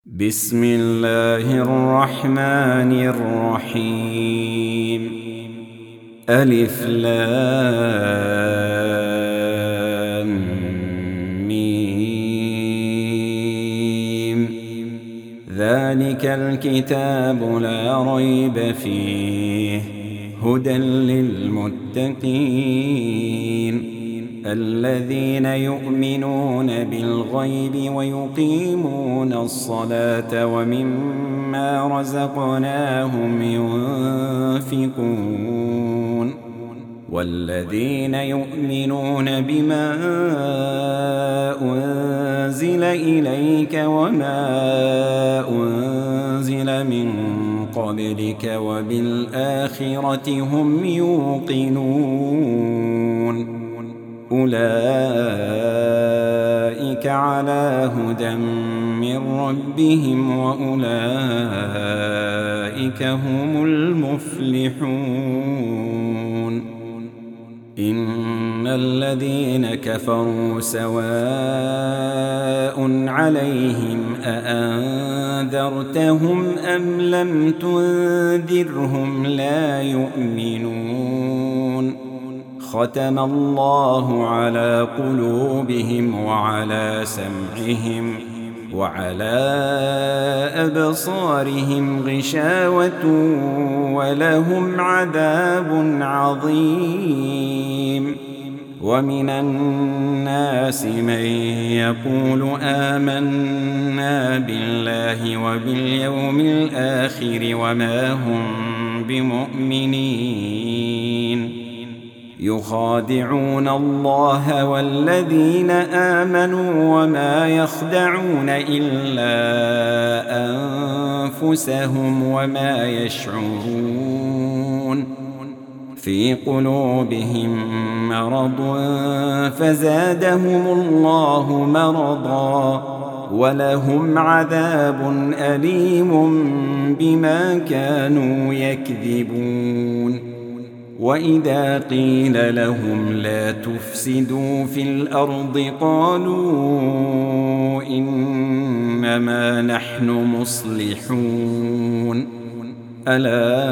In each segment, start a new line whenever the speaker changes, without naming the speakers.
بسم الله الرحمن الرحيم. ألف لام ميم. ذلك الكتاب لا ريب فيه هدى للمتقين الذين يؤمنون بالغيب ويقيمون الصلاة ومما رزقناهم ينفقون والذين يؤمنون بما أنزل إليك وما أنزل من قبلك وبالآخرة هم يوقنون أولئك على هدى من ربهم وأولئك هم المفلحون. إن الذين كفروا سواء عليهم أأنذرتهم أم لم تنذرهم لا يؤمنون. ختم الله على قلوبهم وعلى سمعهم وعلى أبصارهم غشاوة ولهم عذاب عظيم. ومن الناس من يقول آمنا بالله وباليوم الآخر وما هم بمؤمنين يخادعون الله والذين آمنوا وما يخدعون إلا أنفسهم وما يشعرون. في قلوبهم مرض فزادهم الله مرضا ولهم عذاب أليم بما كانوا يكذبون. وإذا قيل لهم لا تفسدوا في الأرض قالوا إنما نحن مصلحون ألا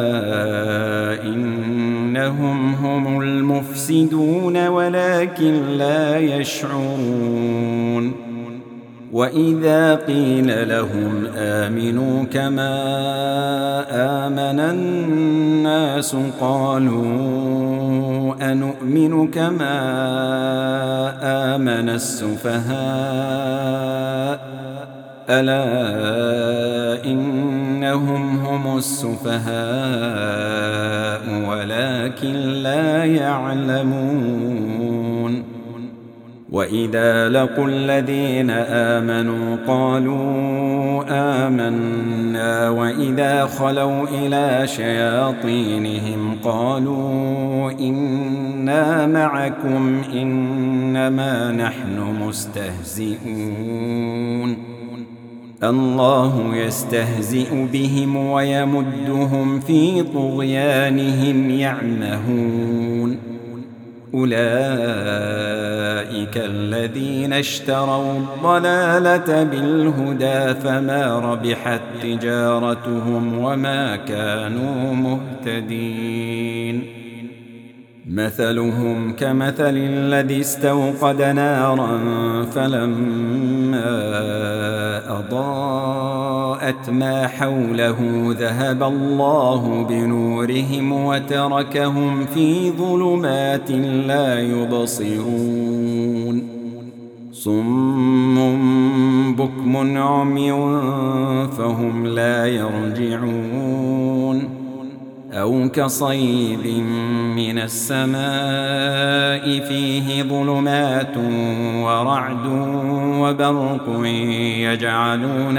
إنهم هم المفسدون ولكن لا يشعرون. وإذا قيل لهم آمنوا كما آمن الناس قالوا أنؤمن كما آمن السفهاء ألا إنهم هم السفهاء ولكن لا يعلمون. وإذا لقوا الذين آمنوا قالوا آمنا وإذا خلوا إلى شياطينهم قالوا إنا معكم إنما نحن مستهزئون. الله يستهزئ بهم ويمدهم في طغيانهم يعمهون. أولئك الذين اشتروا الضلالة بالهدى فما ربحت تجارتهم وما كانوا مهتدين. مثلهم كمثل الذي استوقد نارا فلما أضاءت ما حوله ذهب الله بنورهم وتركهم في ظلمات لا يبصرون. صم بكم عمي فهم لا يرجعون. أو كصيب من السماء فيه ظلمات ورعد وبرق يجعلون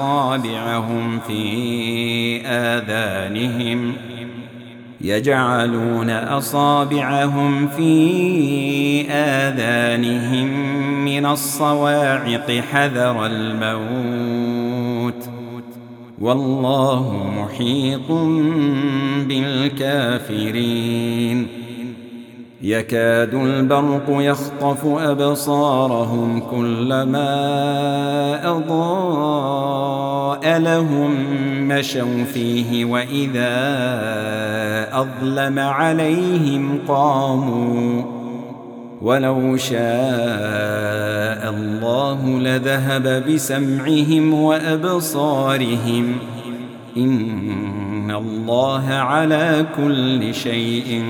أصابعهم في آذانهم من الصواعق حذر الموت والله محيط بالكافرين. يكاد البرق يخطف أبصارهم كلما أضاء براء لهم مشوا فيه وإذا أظلم عليهم قاموا ولو شاء الله لذهب بسمعهم وأبصارهم إن الله على كل شيء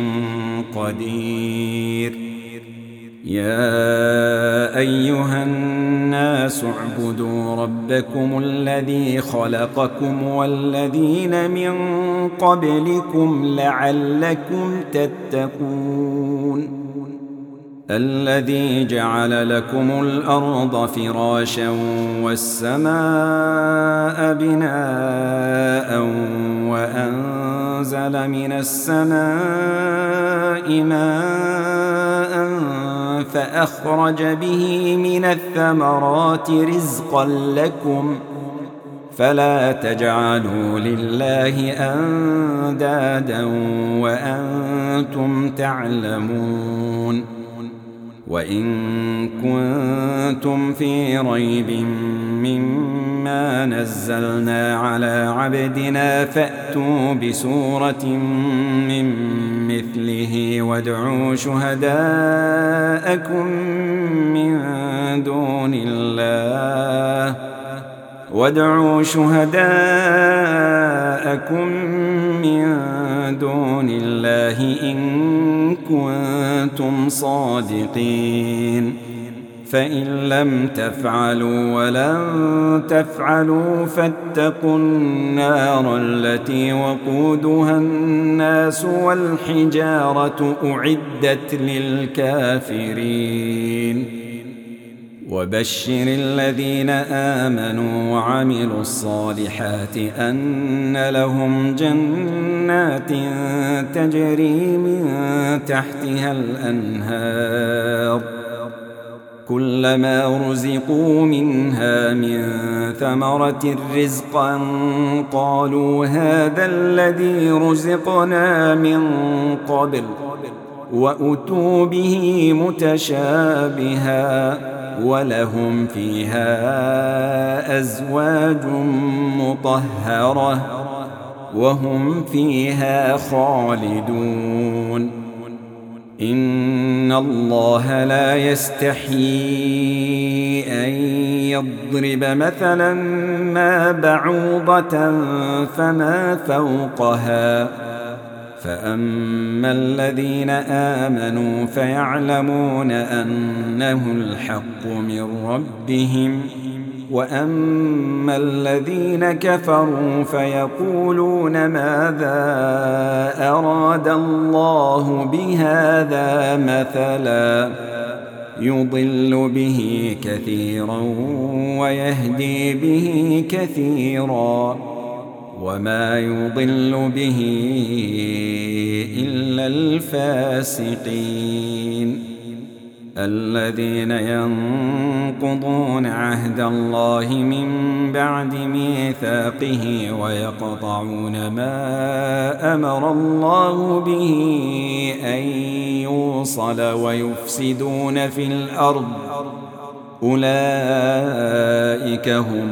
قدير يا أيها الناس اعبدوا ربكم الذي خلقكم والذين من قبلكم لعلكم تتقون الذي جعل لكم الأرض فراشا والسماء بناء وأنزل من السماء ماء فأخرج به من الثمرات رزقا لكم فلا تجعلوا لله أندادا وأنتم تعلمون وإن كنتم في ريب مما نزلنا على عبدنا فأتوا بسورة من مثله وادعوا شهداءكم من دون الله إن كنتم صادقين فإن لم تفعلوا ولن تفعلوا فاتقوا النار التي وقودها الناس والحجارة أعدت للكافرين وبشر الذين آمنوا وعملوا الصالحات أن لهم جنات تجري من تحتها الأنهار كلما رزقوا منها من ثمرة رزقا قالوا هذا الذي رزقنا من قبل وأتوا به متشابها ولهم فيها أزواج مطهرة وهم فيها خالدون إن الله لا يستحيي أن يضرب مثلا ما بعوضة فما فوقها فأما الذين آمنوا فيعلمون أنه الحق من ربهم وأما الذين كفروا فيقولون ماذا أراد الله بهذا مثلا يضل به كثيرا ويهدي به كثيرا وما يضل به إلا الفاسقين الذين ينقضون عهد الله من بعد ميثاقه ويقطعون ما أمر الله به أن يوصل ويفسدون في الأرض أولئك هم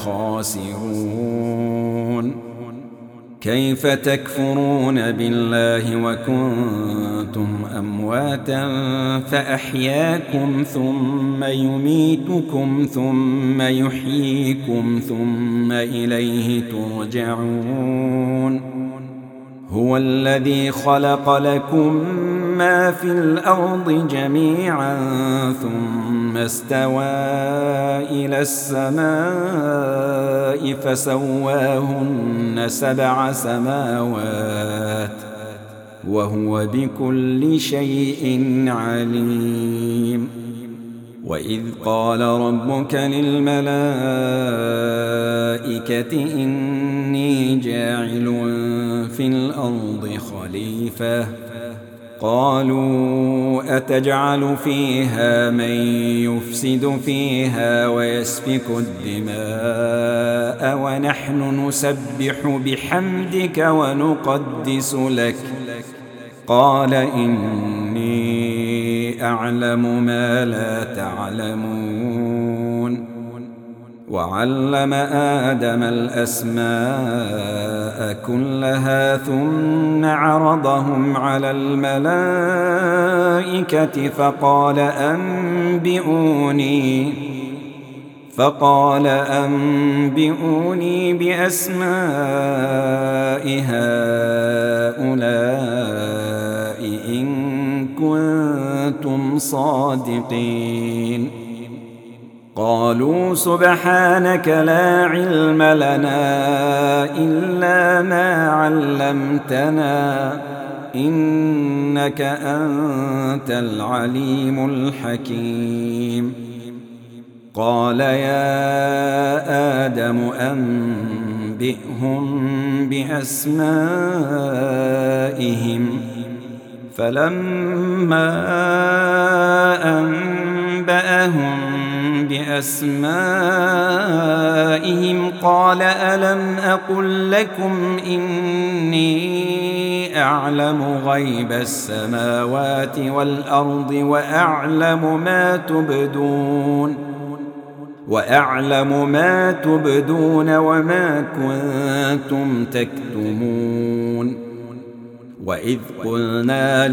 الخاسرون كيف تكفرون بالله وكنتم أمواتا فأحياكم ثم يميتكم ثم يحييكم ثم إليه ترجعون هو الذي خلق لكم ما في الأرض جميعا ثم استوى إلى السماء فسواهن 7 سماوات وهو بكل شيء عليم وإذ قال ربك للملائكة إني جاعل في الأرض خليفة قالوا أتجعل فيها من يفسد فيها ويسفك الدماء ونحن نسبح بحمدك ونقدس لك قال إني أعلم ما لا تعلمون وعلم آدم الأسماء كلها ثم عرضهم على الملائكة فقال أنبئوني بأسماء هؤلاء إن كنتم صادقين. قالوا سبحانك لا علم لنا إلا ما علمتنا إنك أنت العليم الحكيم. قال يا آدم أنبئهم بأسمائهم فلما أنبأهم بأسمائهم قال ألم أقل لكم إني أعلم غيب السماوات والأرض وأعلم ما تبدون وما كنتم تكتمون. وإذ قلنا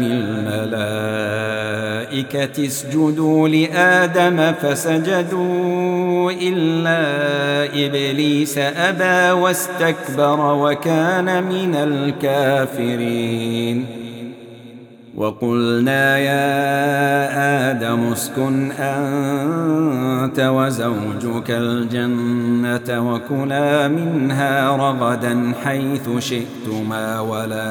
للملائكة اسجدوا لآدم فسجدوا إلا إبليس أبى واستكبر وكان من الكافرين. وقلنا يا آدم اسكن أنت وزوجك الجنة وكلا منها رغدا حيث شئتما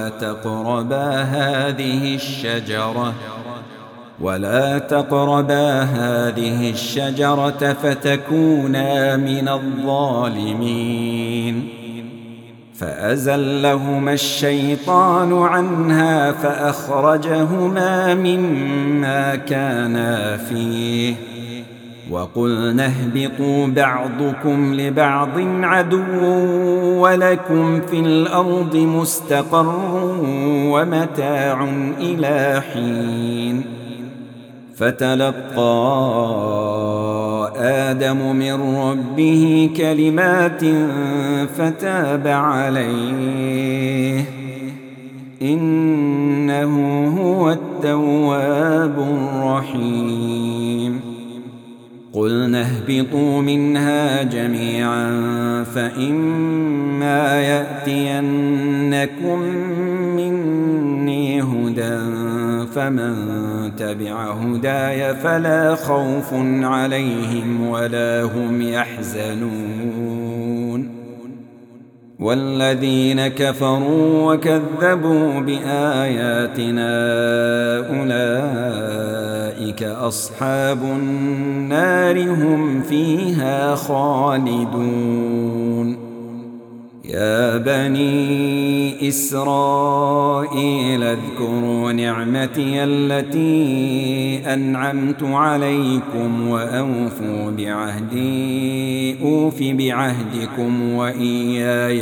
ولا تقربا هذه الشجرة فتكونا من الظالمين. فأزلهما الشيطان عنها فأخرجهما مما كانا فيه وقلنا اهبطوا بعضكم لبعض عدو ولكم في الأرض مستقر ومتاع إلى حين. فتلقى آدم من ربه كلمات فتاب عليه إنه هو التواب الرحيم. قلنا اهبطوا منها جميعا فإما يأتينكم مني هدى فمن تبع هداي فلا خوف عليهم ولا هم يحزنون. والذين كفروا وكذبوا بآياتنا أولئك أصحاب النار هم فيها خالدون. يا بني إسرائيل اذكروا نعمتي التي أنعمت عليكم وأوفوا بعهدي أوف بعهدكم وإياي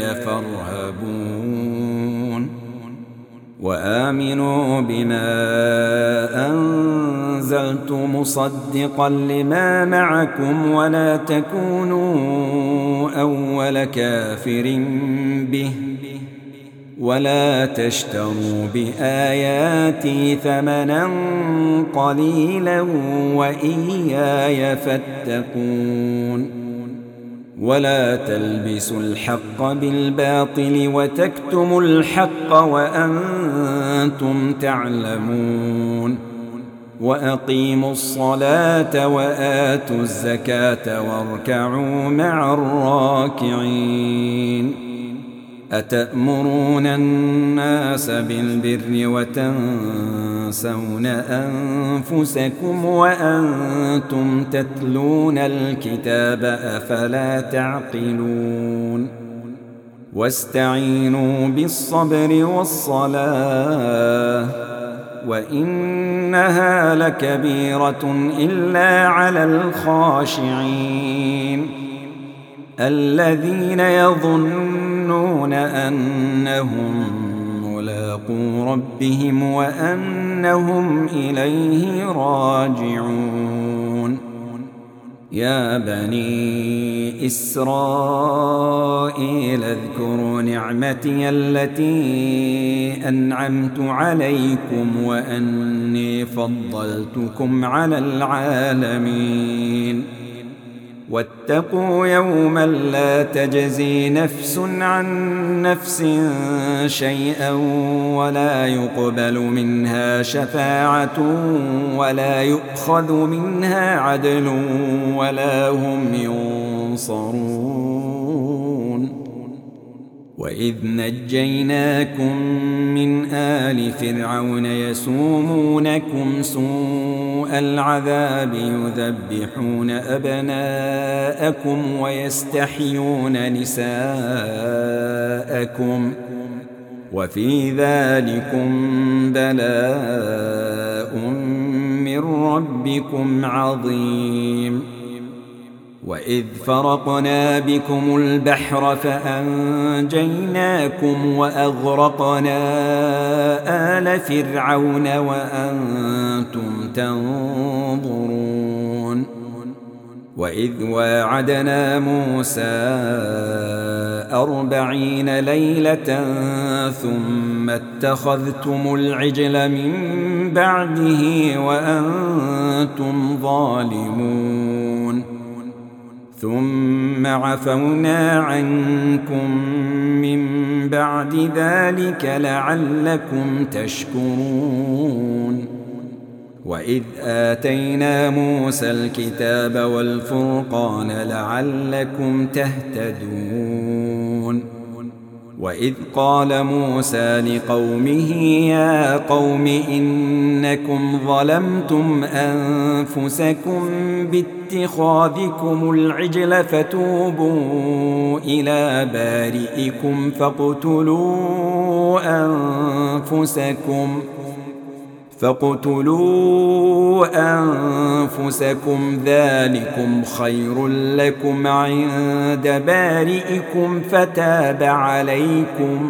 فارهبون. وآمنوا بما أنزلت مصدقا لما معكم ولا تكونوا أول كافر به ولا تشتروا بآياتي ثمنا قليلا وإياي فاتقون. ولا تلبسوا الحق بالباطل وتكتموا الحق وأنتم تعلمون. وأقيموا الصلاة وآتوا الزكاة واركعوا مع الراكعين. أتأمرون الناس بالبر وتنسون أنفسكم وأنتم تتلون الكتاب أفلا تعقلون. واستعينوا بالصبر والصلاة وإنها لكبيرة إلا على الخاشعين الذين يظنون أنهم ملاقو ربهم وأنهم إليه راجعون. يا بني إسرائيل اذكروا نعمتي التي أنعمت عليكم وأني فضلتكم على العالمين واتقوا يوما لا تجزي نفس عن نفس شيئا ولا يقبل منها شفاعة ولا يؤخذ منها عدل ولا هم ينصرون وإذ نجيناكم من آل فرعون يسومونكم سوء العذاب يذبحون أبناءكم ويستحيون نساءكم وفي ذلكم بلاء من ربكم عظيم وإذ فرقنا بكم البحر فأنجيناكم وأغرقنا آل فرعون وأنتم تنظرون وإذ واعدنا موسى 40 ليلة ثم اتخذتم العجل من بعده وأنتم ظالمون ثم عفونا عنكم من بعد ذلك لعلكم تشكرون وإذ آتينا موسى الكتاب والفرقان لعلكم تهتدون وإذ قال موسى لقومه يا قوم إنكم ظلمتم أنفسكم باتخاذكم العجل فتوبوا إلى بارئكم فاقتلوا أنفسكم ذلكم خير لكم عند بارئكم فتاب عليكم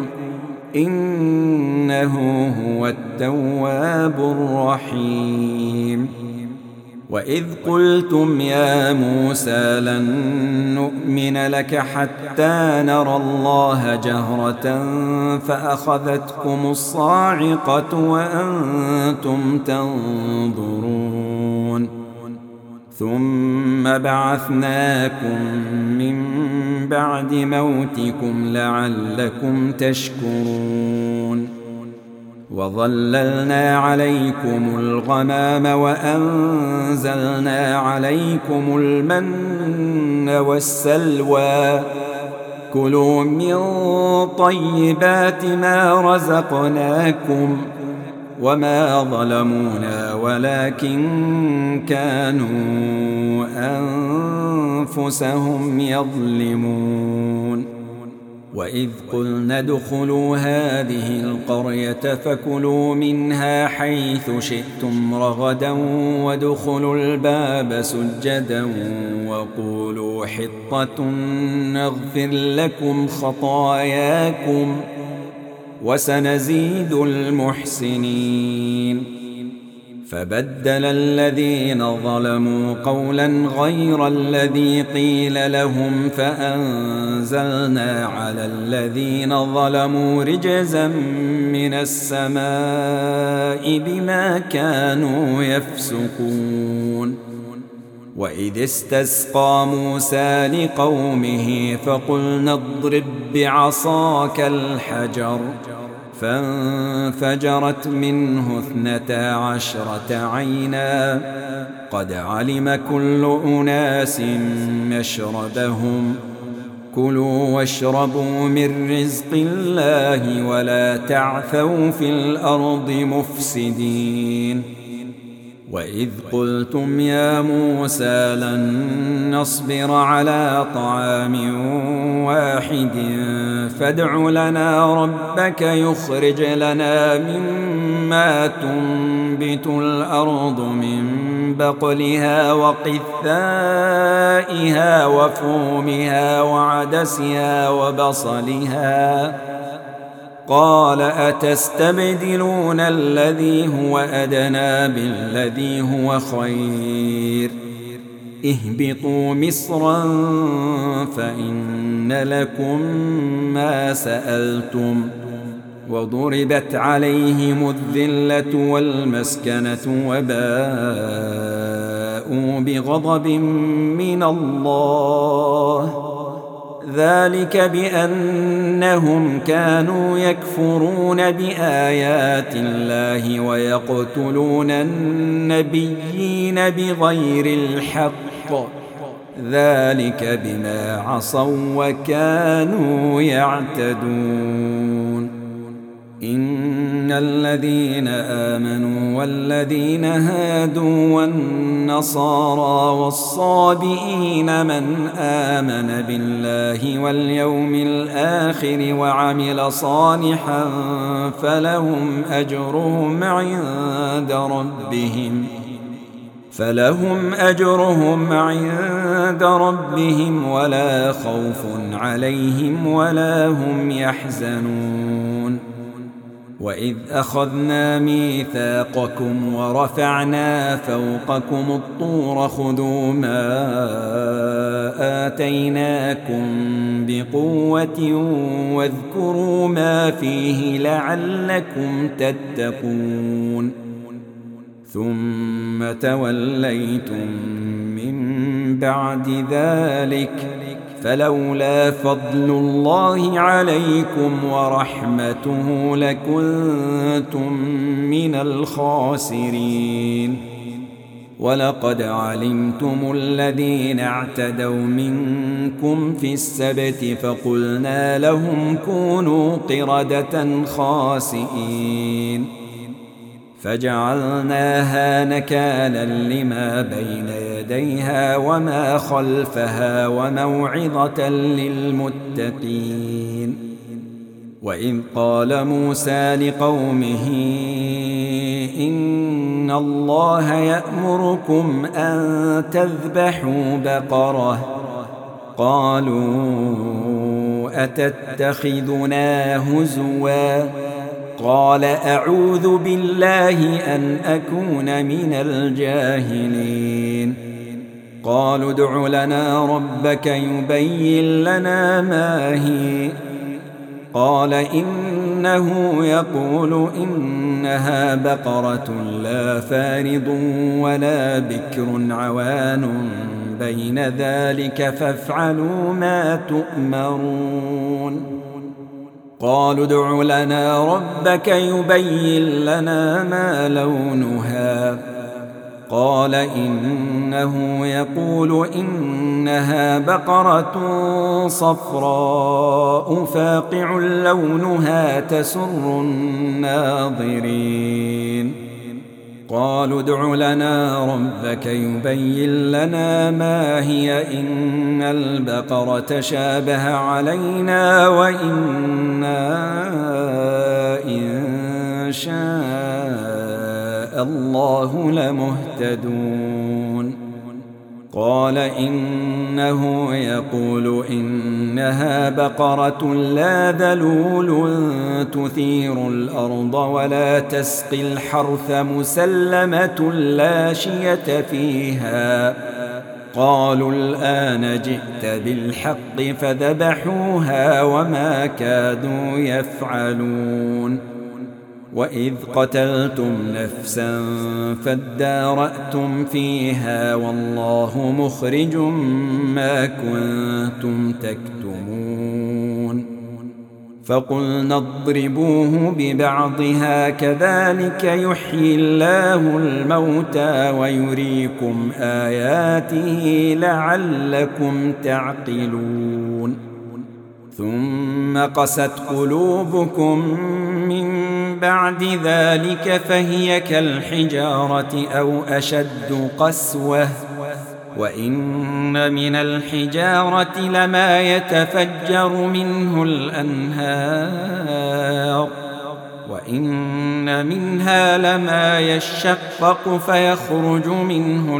إنه هو التواب الرحيم وإذ قلتم يا موسى لن نؤمن لك حتى نرى الله جهرة فأخذتكم الصاعقة وأنتم تنظرون ثم بعثناكم من بعد موتكم لعلكم تشكرون وظللنا عليكم الغمام وأنزلنا عليكم المن والسلوى كلوا من طيبات ما رزقناكم وما ظلمونا ولكن كانوا أنفسهم يظلمون وإذ قلنا ادخلوا هذه القرية فكلوا منها حيث شئتم رغدا وادخلوا الباب سجدا وقولوا حطة نغفر لكم خطاياكم وسنزيد المحسنين فبدل الذين ظلموا قولا غير الذي قيل لهم فأنزلنا على الذين ظلموا رجزا من السماء بما كانوا يفسقون وإذ استسقى موسى لقومه فقلنا اضرب بعصاك الحجر فانفجرت منه 12 عينا قد علم كل أناس مشربهم كلوا واشربوا من رزق الله ولا تعثوا في الأرض مفسدين وإذ قلتم يا موسى لن نصبر على طعام واحد فادع لنا ربك يخرج لنا مما تنبت الأرض من بقلها وقثائها وفومها وعدسها وبصلها قال أتستبدلون الذي هو أدنى بالذي هو خير اهبطوا مصرا فإن لكم ما سألتم وضربت عليهم الذلة والمسكنة وباءوا بغضب من الله ذلك بأنهم كانوا يكفرون بآيات الله ويقتلون النبيين بغير الحق ذلك بما عصوا وكانوا يعتدون إن الذين آمنوا والذين هادوا والنصارى والصابئين من آمن بالله واليوم الآخر وعمل صالحا فلهم أجرهم عند ربهم ولا خوف عليهم ولا هم يحزنون وإذ أخذنا ميثاقكم ورفعنا فوقكم الطور خذوا ما آتيناكم بقوة واذكروا ما فيه لعلكم تتقون ثم توليتم من بعد ذلك فلولا فضل الله عليكم ورحمته لكنتم من الخاسرين ولقد علمتم الذين اعتدوا منكم في السبت فقلنا لهم كونوا قردة خاسئين فجعلناها نكالا لما بين يديها وما خلفها وموعظة للمتقين وإذ قال موسى لقومه إن الله يأمركم أن تذبحوا بقرة قالوا أتتخذنا هزوا قال أعوذ بالله أن أكون من الجاهلين قالوا ادع لنا ربك يبين لنا ما هي قال إنه يقول إنها بقرة لا فارض ولا بكر عوان بين ذلك فافعلوا ما تؤمرون قالوا ادع لنا ربك يبين لنا ما لونها قال إنه يقول إنها بقرة صفراء فاقع لونها تسر الناظرين قالوا ادع لنا ربك يبين لنا ما هي إن البقرة شابه علينا وإنا إن شاء الله لمهتدون قال إنه يقول إنها بقرة لا ذلول تثير الأرض ولا تسقي الحرث مسلمة لا شية فيها قالوا الآن جئت بالحق فذبحوها وما كادوا يفعلون وإذ قتلتم نفسا فادارأتم فيها والله مخرج ما كنتم تكتمون فقلنا اضربوه ببعضها كذلك يحيي الله الموتى ويريكم آياته لعلكم تعقلون ثم قست قلوبكم من بعد ذلك فهي كالحجارة أو أشد قسوة وإن من الحجارة لما يتفجر منه الأنهار وإن منها لما يشقق فيخرج منه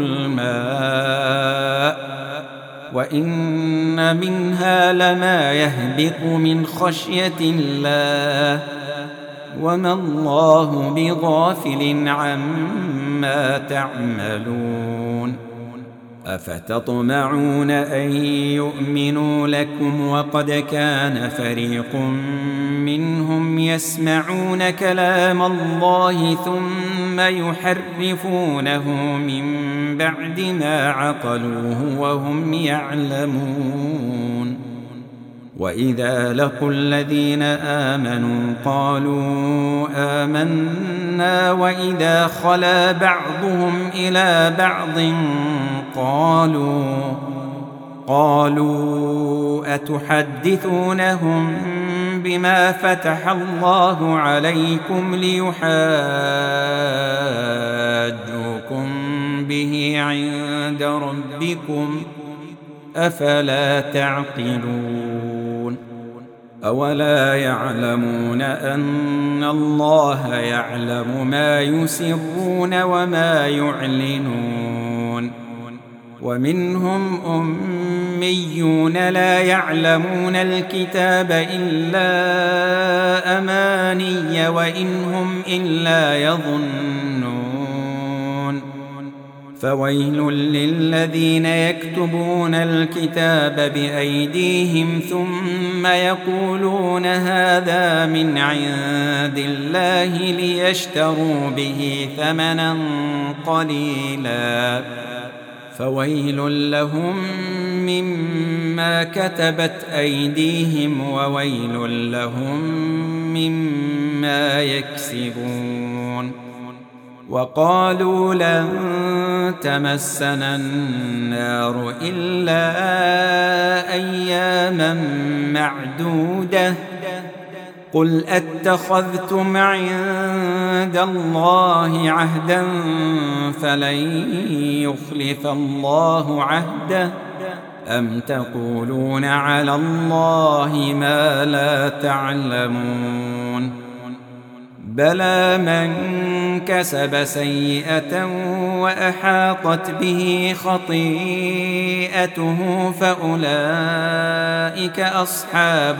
الماء وإن منها لما يهبط من خشية الله وما الله بغافل عما تعملون أفتطمعون أن يؤمنوا لكم وقد كان فريق منهم يسمعون كلام الله ثم يحرفونه من بعد ما عقلوه وهم يعلمون. وإذا لقوا الذين آمنوا قالوا آمنا وإذا خلا بعضهم إلى بعض قالوا أتحدثونهم بما فتح الله عليكم ليحاجوكم به عند ربكم أفلا تعقلون. أولا يعلمون أن الله يعلم ما يسرون وما يعلنون. ومنهم أميون لا يعلمون الكتاب إلا أماني وإن هم إلا يظنون. فويل للذين يكتبون الكتاب بأيديهم ثم يقولون هذا من عند الله ليشتروا به ثمنا قليلا فويل لهم مما كتبت أيديهم وويل لهم مما يكسبون. وقالوا لن تمسنا النار إلا أياما معدودة قل أتخذتم عند الله عهدا فلن يخلف الله عهده أم تقولون على الله ما لا تعلمون. بلى من كسب سيئة وأحاطت به خطيئته فأولئك أصحاب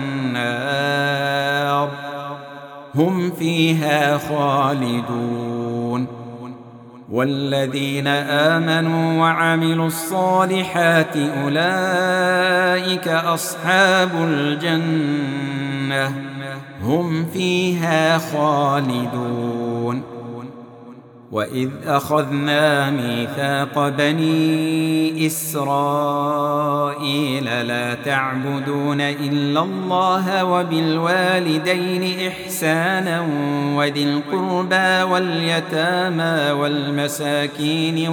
النار هم فيها خالدون. والذين آمنوا وعملوا الصالحات أولئك أصحاب الجنة هم فيها خالدون. وإذ أخذنا ميثاق بني إسرائيل لا تعبدون إلا الله وبالوالدين إحسانا وذي القربى واليتامى والمساكين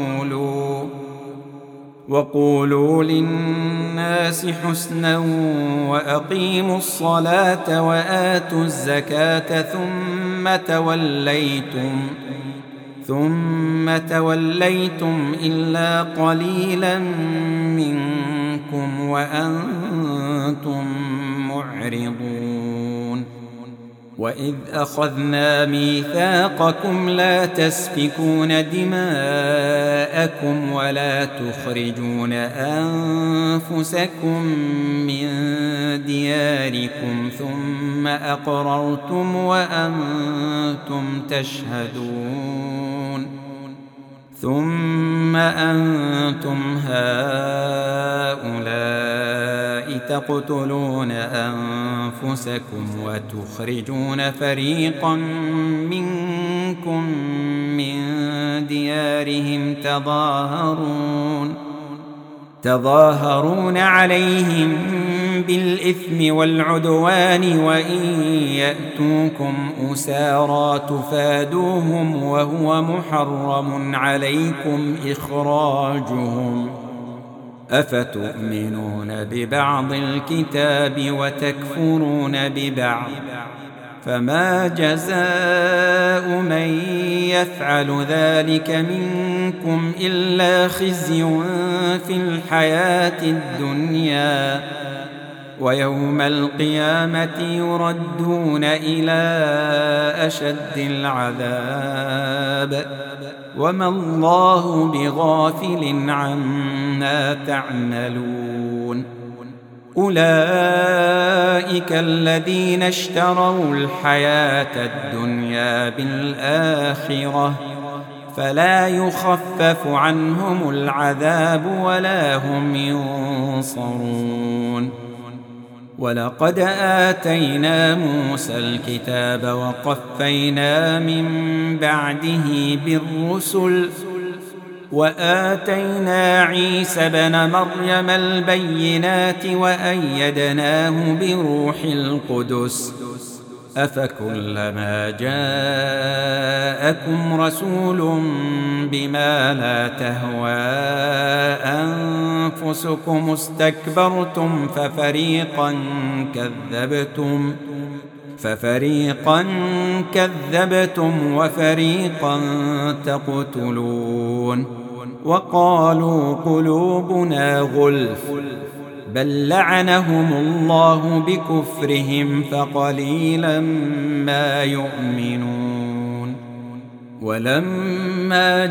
وقولوا للناس حسنا وأقيموا الصلاة وآتوا الزكاة ثم توليتم إلا قليلا منكم وأنتم معرضون. وإذ أخذنا ميثاقكم لا تسفكون دماءكم ولا تخرجون أنفسكم من دياركم ثم أقررتم وأنتم تشهدون. ثم أنتم هؤلاء تقتلون أنفسكم وتخرجون فريقا منكم من ديارهم تظاهرون عليهم بالإثم والعدوان وإن يأتوكم أسارى تفادوهم وهو محرم عليكم إخراجهم أفتؤمنون ببعض الكتاب وتكفرون ببعض فما جزاء من يفعل ذلك منكم إلا خزي في الحياة الدنيا ويوم القيامة يردون إلى أشد العذاب وما الله بغافل عما تعملون. أولئك الذين اشتروا الحياة الدنيا بالآخرة فلا يخفف عنهم العذاب ولا هم ينصرون. ولقد آتينا موسى الكتاب وقفينا من بعده بالرسل وآتينا عيسى بن مريم البينات وأيدناه بروح القدس أفكلما جاءكم رسول بما لا تهوى أنفسكم استكبرتم ففريقا كذبتم وفريقا تقتلون. وقالوا قلوبنا غلف بل لعنهم الله بكفرهم فقليلا ما يؤمنون. ولما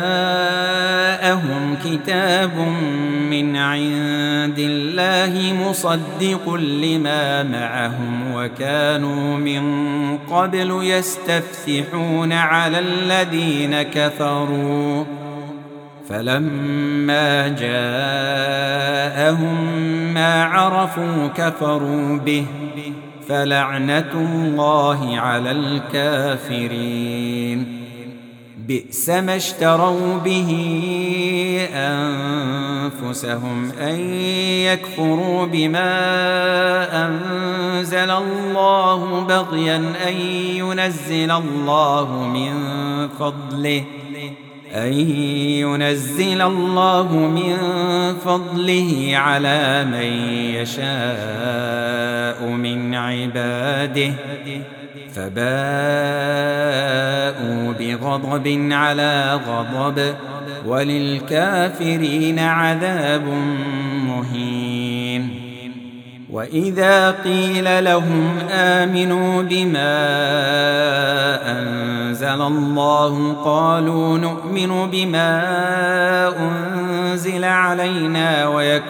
جاءهم كتاب من عند الله مصدق لما معهم وكانوا من قبل يستفتحون على الذين كفروا فلما جاءهم ما عرفوا كفروا به فلعنة الله على الكافرين. بئس ما اشتروا به أنفسهم أن يكفروا بما أنزل الله بغيا أن ينزل الله من فضله على من يشاء من عباده فباءوا بغضب على غضب وللكافرين عذاب مهين. وإذا قيل لهم آمنوا بما أنزل الله قالوا نؤمن بما أنزل علينا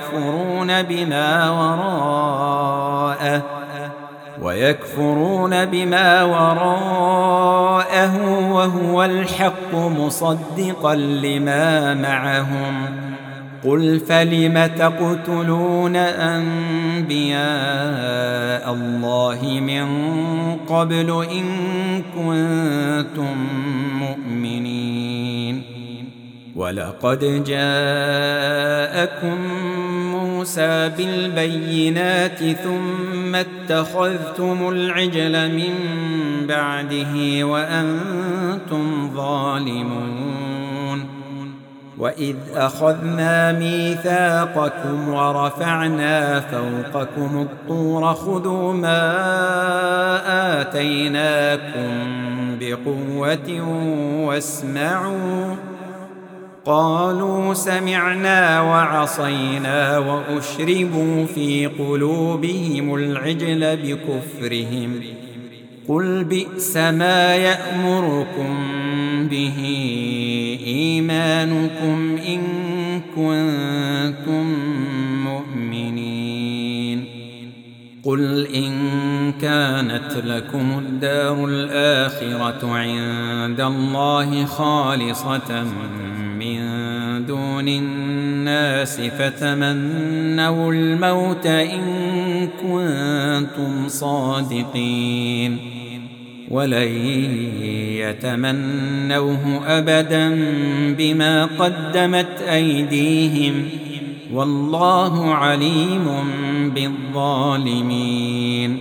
ويكفرون بما وراءه وهو الحق مصدقا لما معهم. قل فلم تقتلون أنبياء الله من قبل إن كنتم مؤمنين. ولقد جاءكم موسى بالبينات ثم اتخذتم العجل من بعده وأنتم ظالمون. وإذ أخذنا ميثاقكم ورفعنا فوقكم الطور خذوا ما آتيناكم بقوة واسمعوا قالوا سمعنا وعصينا وأشربوا في قلوبهم العجل بكفرهم. قل بئس ما يأمركم به إيمانكم إن كنتم مؤمنين. قل إن كانت لكم الدار الآخرة عند الله خالصة من دون الناس فتمنوا الموت إن كنتم صادقين ولن يتمنوه أبدا بما قدمت أيديهم والله عليم بالظالمين.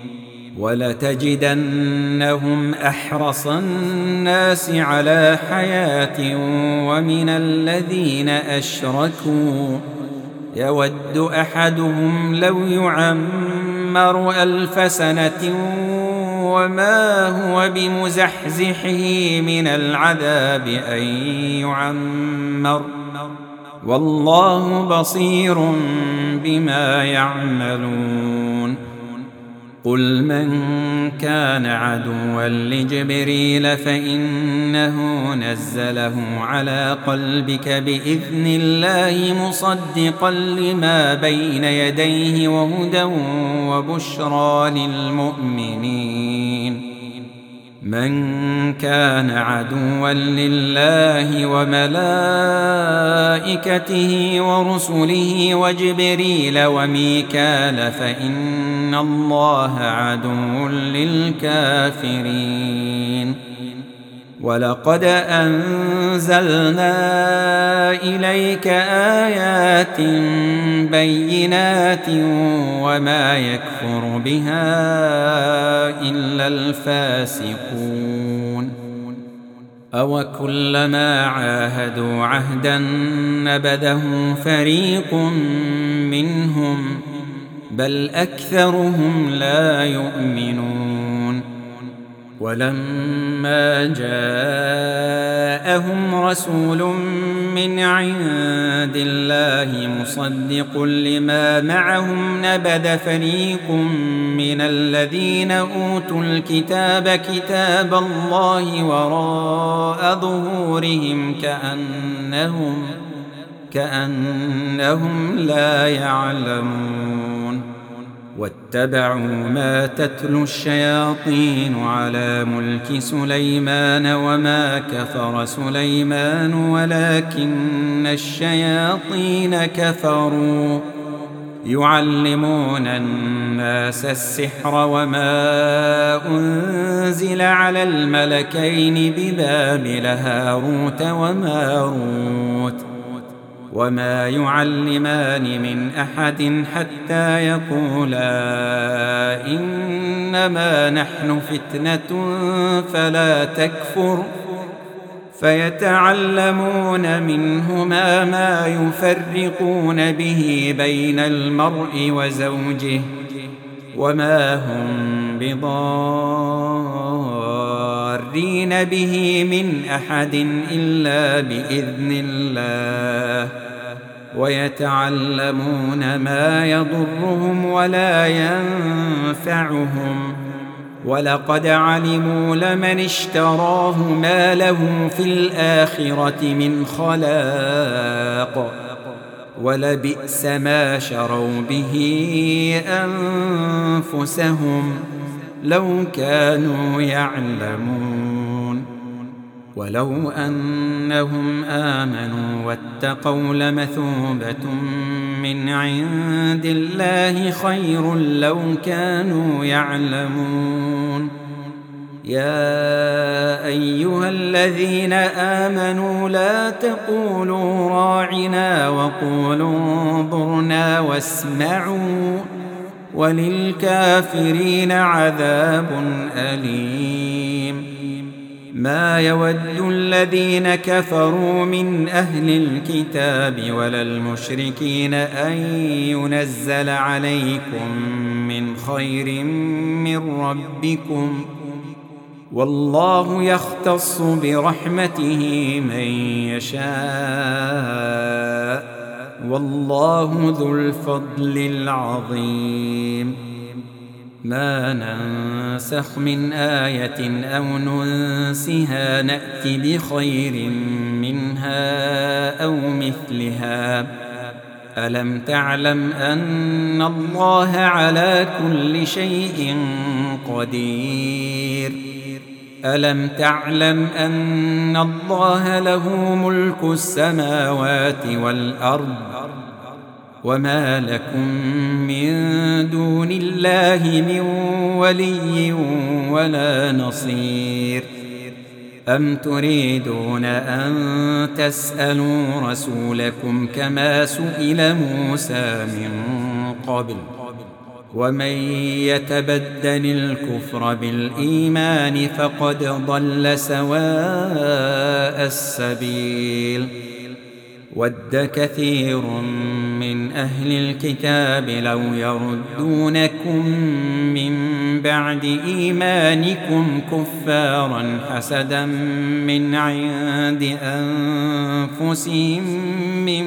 ولتجدنهم أحرص الناس على حياة ومن الذين أشركوا يود أحدهم لو يعمر 1000 سنة وما هو بمزحزحه من العذاب أن يعمر والله بصير بما يعملون. قل من كان عدوا لجبريل فإنه نزله على قلبك بإذن الله مصدقا لما بين يديه وهدى وبشرى للمؤمنين. من كان عدوا لله وملائكته ورسله وجبريل وميكال فإن الله عدو للكافرين ولقد أنزلنا إليك آيات بينات وما يكفر بها إلا الفاسقون أوكلما عاهدوا عهدا نبذه فريق منهم بل أكثرهم لا يؤمنون ولما جاءهم رسول من عند الله مصدق لما معهم نبذ فريق من الذين أوتوا الكتاب كتاب الله وراء ظهورهم كأنهم لا يعلمون واتبعوا ما تتلو الشياطين على ملك سليمان وما كفر سليمان ولكن الشياطين كفروا يعلمون الناس السحر وما أنزل على الملكين ببابل هاروت وماروت وما يعلمان من أحد حتى يقولا إنما نحن فتنة فلا تكفر فيتعلمون منهما ما يفرقون به بين المرء وزوجه وما هم بضارين به من أحد إلا بإذن الله ويتعلمون ما يضرهم ولا ينفعهم ولقد علموا لمن اشتراه ما له في الآخرة من خلاق ولبئس ما شروا به أنفسهم لو كانوا يعلمون ولو أنهم آمنوا واتقوا لمثوبة من عند الله خير لو كانوا يعلمون يا أيها الذين آمنوا لا تقولوا راعنا وقولوا انظرنا واسمعوا وللكافرين عذاب أليم ما يود الذين كفروا من أهل الكتاب ولا المشركين أن ينزل عليكم من خير من ربكم والله يختص برحمته من يشاء والله ذو الفضل العظيم ما ننسخ من آية أو ننسها نأت بخير منها أو مثلها ألم تعلم أن الله على كل شيء قدير ألم تعلم أن الله له ملك السماوات والأرض وما لكم من دون الله من ولي ولا نصير أم تريدون أن تسألوا رسولكم كما سئل موسى من قبل ومن يتبدل الكفر بالإيمان فقد ضل سواء السبيل ود كثير من أهل الكتاب لو يردونكم من بعد إيمانكم كفارا حسدا من عند أنفسهم من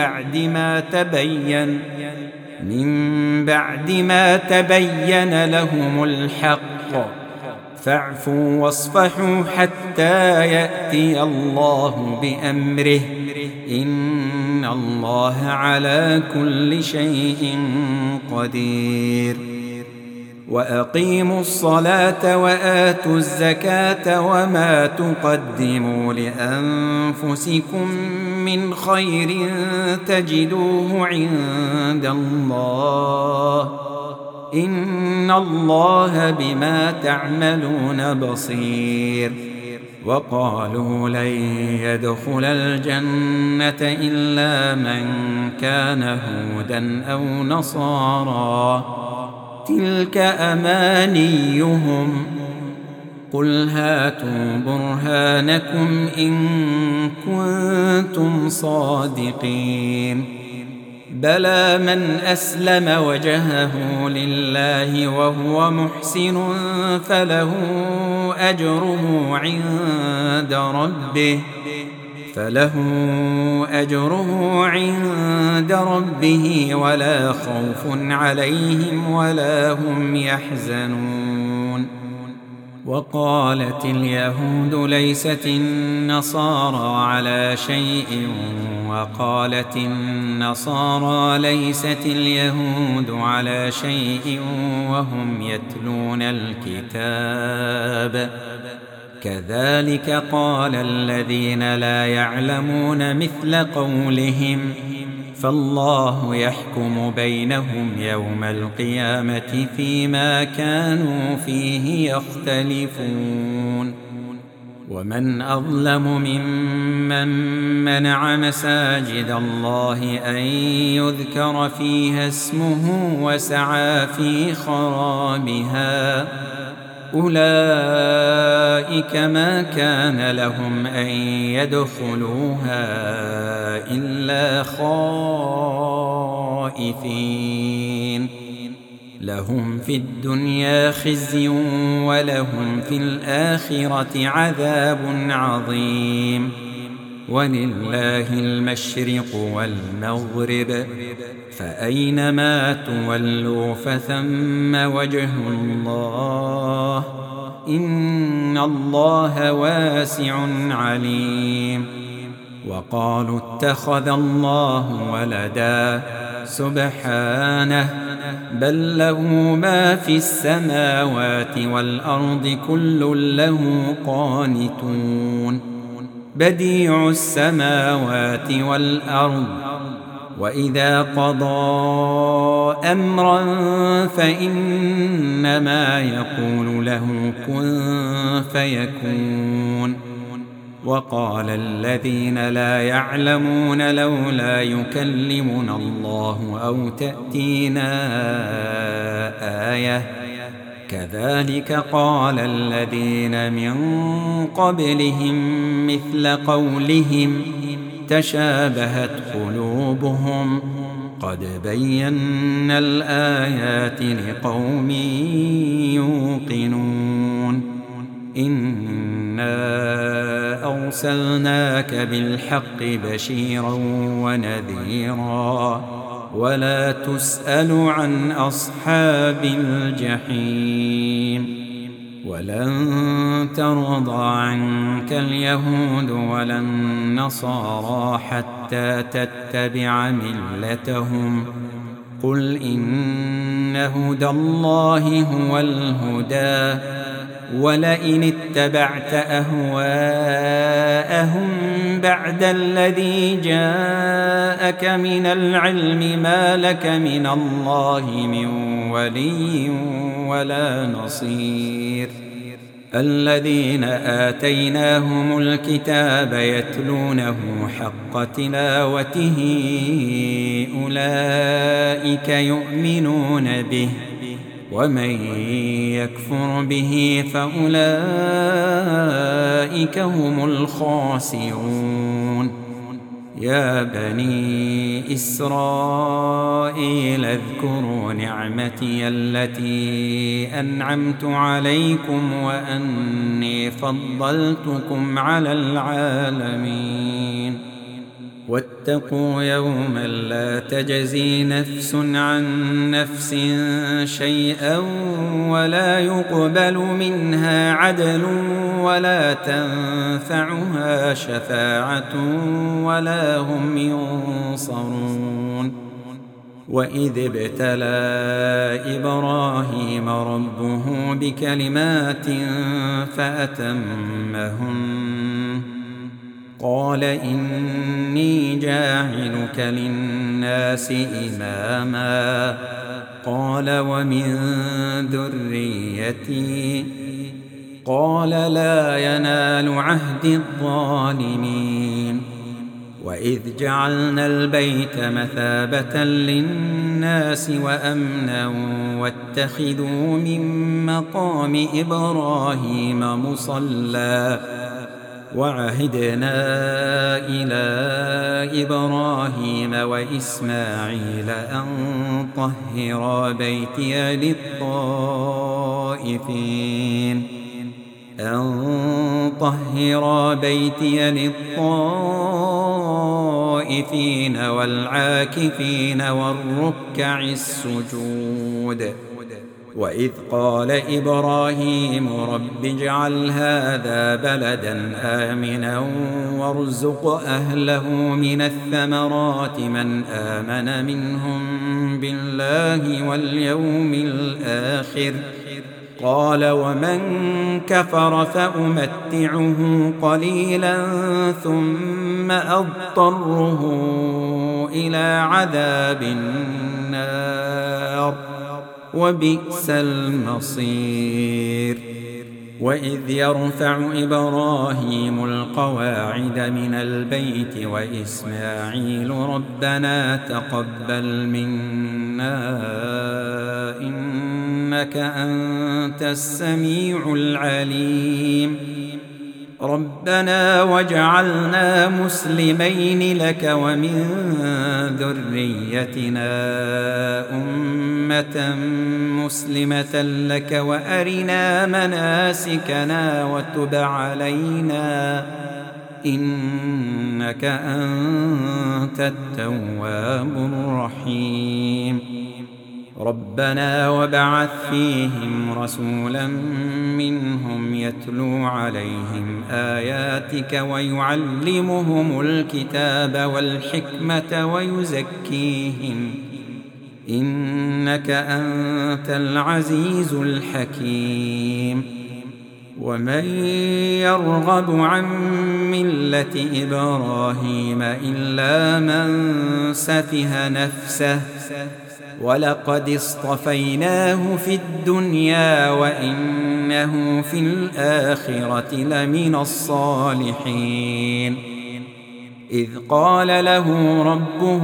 بعد ما تبين لهم الحق فاعفوا واصفحوا حتى يأتي الله بأمره إن الله على كل شيء قدير وأقيموا الصلاة وآتوا الزكاة وما تقدموا لأنفسكم من خير تجدوه عند الله إن الله بما تعملون بصير. وقالوا لن يدخل الجنة إلا من كان هودا أو نصارى تلك أمانيهم قل هاتوا برهانكم إن كنتم صادقين بلى من أسلم وجهه لله وهو محسن فله أجره عند ربه ولا خوف عليهم ولا هم يحزنون. وقالت اليهود ليست النصارى على شيء وقالت النصارى ليست اليهود على شيء وهم يتلون الكتاب كذلك قال الذين لا يعلمون مثل قولهم فالله يحكم بينهم يوم القيامة فيما كانوا فيه يختلفون. ومن أظلم ممن منع مساجد الله أن يذكر فيها اسمه وسعى في خرابها أولئك ما كان لهم أن يدخلوها إلا خائفين لهم في الدنيا خزي ولهم في الآخرة عذاب عظيم. ولله المشرق والمغرب فأينما تولوا فثم وجه الله إن الله واسع عليم. وقالوا اتخذ الله ولدا سبحانه بل له ما في السماوات والأرض كل له قانتون بديع السماوات والأرض وإذا قضى أمرا فإنما يقول له كن فيكون. وقال الذين لا يعلمون لولا يكلمنا الله أو تأتينا آية كذلك قال الذين من قبلهم مثل قولهم تشابهت قلوبهم قد بينا الآيات لقوم يوقنون. إنا أرسلناك بالحق بشيرا ونذيرا ولا تسأل عن أصحاب الجحيم. ولن ترضى عنك اليهود ولا النصارى حتى تتبع ملتهم قل إن هدى الله هو الهدى ولئن اتبعت أهواءهم بعد الذي جاءك من العلم ما لك من الله من ولي ولا نصير. الذين آتيناهم الكتاب يتلونه حق تلاوته أولئك يؤمنون به ومن يكفر به فأولئك هم الخاسرون. يا بني إسرائيل اذكروا نعمتي التي أنعمت عليكم وأني فضلتكم على العالمين. واتقوا يوما لا تجزي نفس عن نفس شيئا ولا يقبل منها عدل ولا تنفعها شفاعة ولا هم ينصرون. وإذ ابتلى إبراهيم ربه بكلمات فأتمهن قال إني جاعلك للناس إماما قال ومن ذريتي قال لا ينال عهد الظالمين وإذ جعلنا البيت مثابة للناس وأمنا واتخذوا من مقام إبراهيم مصلى وعهدنا إلى إبراهيم وإسماعيل أن طهرا بيتي للطائفين والعاكفين والركع السجود وإذ قال إبراهيم رب اجعل هذا بلدا آمنا وارزق أهله من الثمرات من آمن منهم بالله واليوم الآخر قال ومن كفر فأمتعه قليلا ثم أضطره إلى عذاب النار وبئس المصير وإذ يرفع إبراهيم القواعد من البيت وإسماعيل ربنا تقبل منا إنك أنت السميع العليم ربنا واجعلنا مسلمين لك ومن ذريتنا أمة مسلمة لك وأرنا مناسكنا وتب علينا إنك أنت التواب الرحيم ربنا وابعث فيهم رسولا منهم يتلو عليهم آياتك ويعلمهم الكتاب والحكمة ويزكيهم إنك أنت العزيز الحكيم ومن يرغب عن ملة إبراهيم إلا من سفه نفسه ولقد اصطفيناه في الدنيا وإنه في الآخرة لمن الصالحين إذ قال له ربه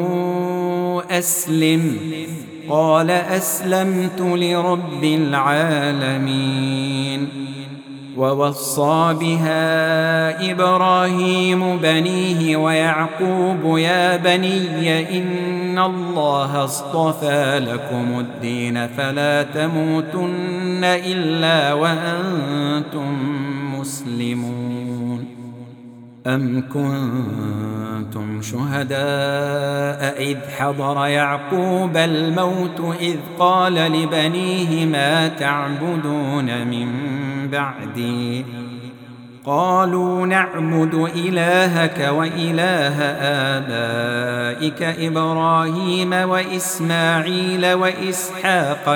أسلم قال أسلمت لرب العالمين ووصى بها إبراهيم بنيه ويعقوب يا بني إن الله اصطفى لكم الدين فلا تموتن إلا وأنتم مسلمون أم كنتم شهداء إذ حضر يعقوب الموت إذ قال لبنيه ما تعبدون من بعدي قالوا نعبد إلهك وإله آبائك إبراهيم وإسماعيل وإسحاق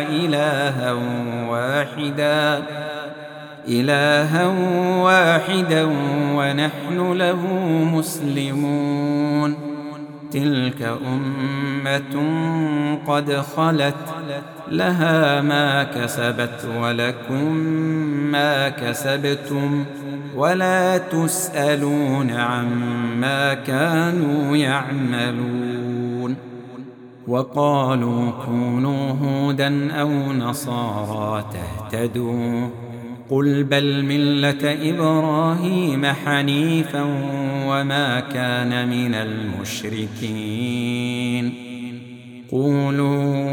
إلها واحدا ونحن له مسلمون تلك أمة قد خلت لها ما كسبت ولكم ما كسبتم ولا تسألون عما كانوا يعملون وقالوا كونوا هودا أو نصارى تهتدوا قل بل ملة إبراهيم حنيفا وما كان من المشركين قولوا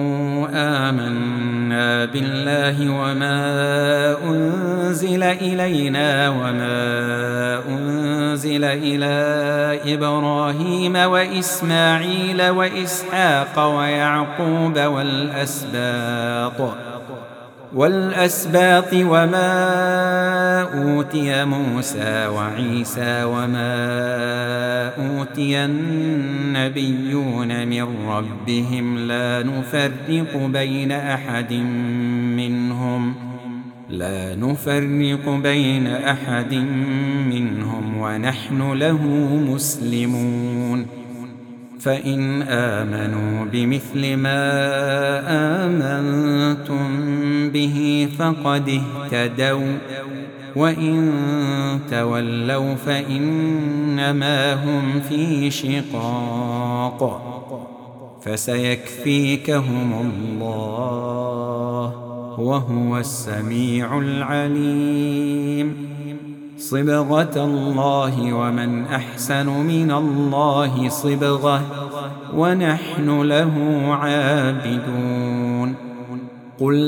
آمنا بالله وما أنزل إلينا وما أنزل إلى إبراهيم وإسماعيل وإسحاق ويعقوب والأسباط وما أوتي موسى وعيسى وما أوتي النبيون من ربهم لا نفرق بين أحد منهم ونحن له مسلمون فإن آمنوا بمثل ما آمنتم به فقد اهتدوا وإن تولوا فإنما هم في شقاق فسيكفيكهم الله وهو السميع العليم صبغة الله ومن أحسن من الله صبغة ونحن له عابدون قل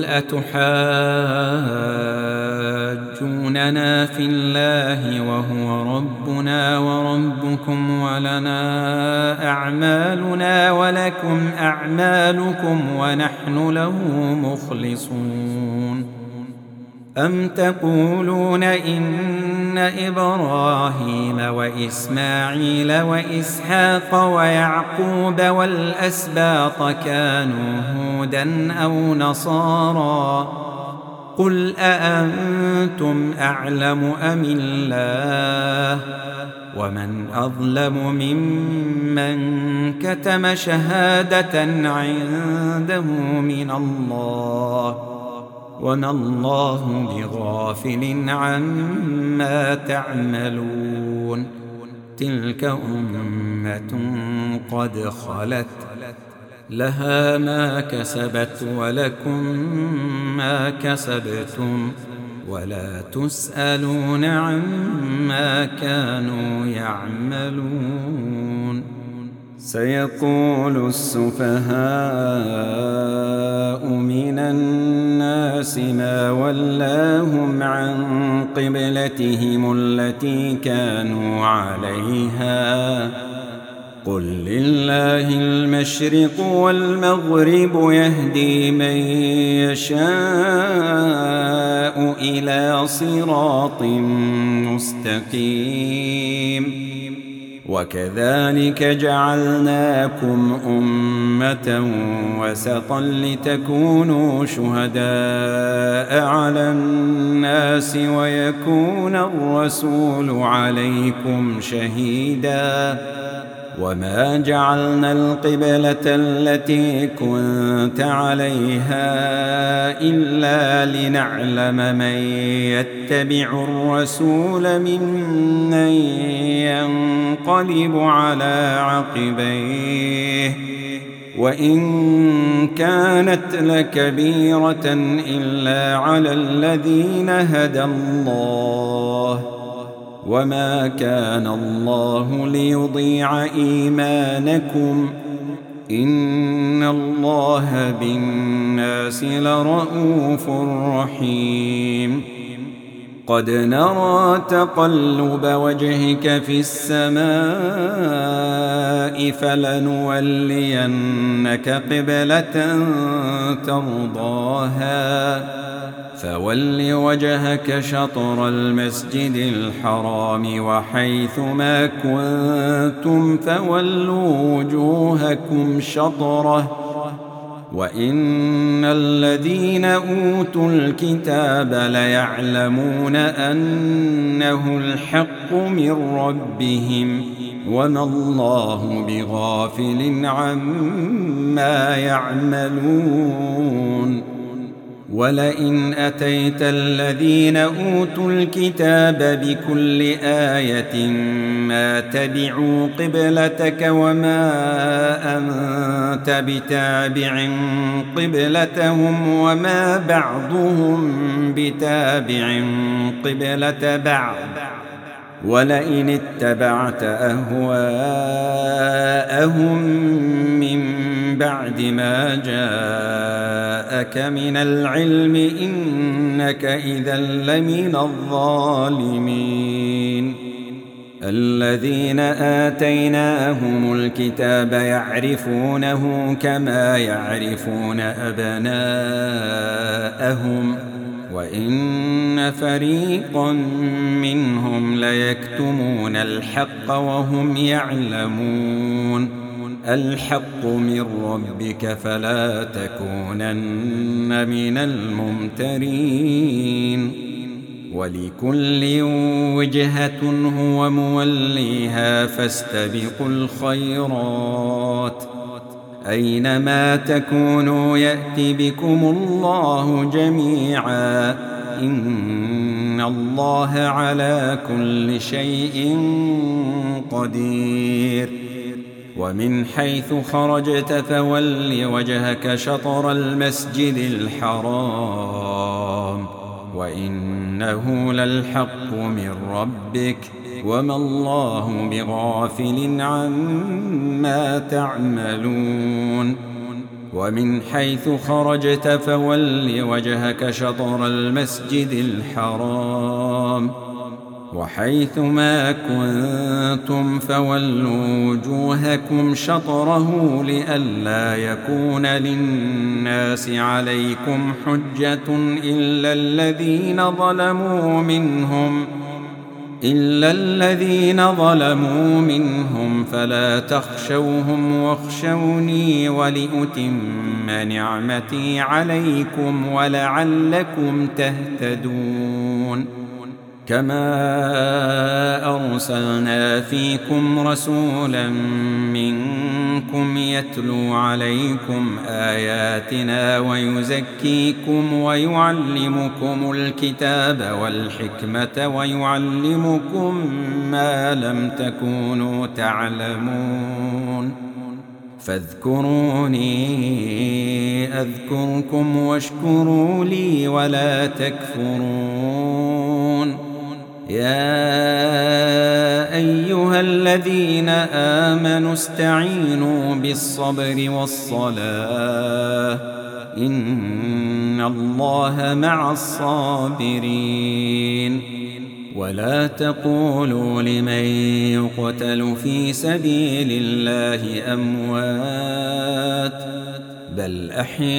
أتحاجوننا في الله وهو ربنا وربكم ولنا أعمالنا ولكم أعمالكم ونحن له مخلصون أم تقولون إن إبراهيم وإسماعيل وإسحاق ويعقوب والأسباط كانوا هودا أو نصارى قل أأنتم أعلم أم الله ومن أظلم ممن كتم شهادة عنده من الله وما الله بغافل عما تعملون تلك أمة قد خلت لها ما كسبت ولكم ما كسبتم ولا تسألون عما كانوا يعملون سيقول السفهاء من الناس ما ولاهم عن قبلتهم التي كانوا عليها قل لله المشرق والمغرب يهدي من يشاء إلى صراط مستقيم وكذلك جعلناكم أمة وسطا لتكونوا شهداء على الناس ويكون الرسول عليكم شهيدا وما جعلنا القبلة التي كنت عليها إلا لنعلم من يتبع الرسول ممن ينقلب على عقبيه وإن كانت لكبيرة إلا على الذين هدى الله وما كان الله ليضيع إيمانكم إن الله بالناس لرءوف رحيم قد نرى تقلب وجهك في السماء فلنولينك قبلة ترضاها فول وجهك شطر المسجد الحرام وحيث ما كنتم فولوا وجوهكم شطره وإن الذين أوتوا الكتاب ليعلمون أنه الحق من ربهم وما الله بغافل عما يعملون ولئن أتيت الذين أوتوا الكتاب بكل آية ما تبعوا قبلتك وما أنت بتابع قبلتهم وما بعضهم بتابع قبلة بعض ولئن اتبعت أهواءهم من بعد ما جاءك من العلم إنك إذا لمن الظالمين
الذين آتيناهم الكتاب يعرفونه كما يعرفون أبناءهم وإن فريقا منهم ليكتمون الحق وهم يعلمون. الحق من ربك فلا تكونن من الممترين. ولكل وجهة هو موليها فاستبقوا الخيرات أينما تكونوا يأتي بكم الله جميعا إن الله على كل شيء قدير. ومن حيث خرجت فول وجهك شطر المسجد الحرام وإنه للحق من ربك وما الله بغافل عما تعملون. ومن حيث خرجت فول وجهك شطر المسجد الحرام وحيث ما كنتم فولوا وجوهكم شطره لئلا يكون للناس عليكم حجة إلا الذين ظلموا منهم فلا تخشوهم واخشوني ولأتم نعمتي عليكم ولعلكم تهتدون. كما أرسلنا فيكم رسولا منكم يتلو عليكم آياتنا ويزكيكم ويعلمكم الكتاب والحكمة ويعلمكم ما لم تكونوا تعلمون فاذكروني أذكركم واشكروا لي ولا تكفرون. يا أيها الذين آمنوا استعينوا بالصبر والصلاة إن الله مع الصابرين. ولا تقولوا لمن يقتل في سبيل الله أموات بل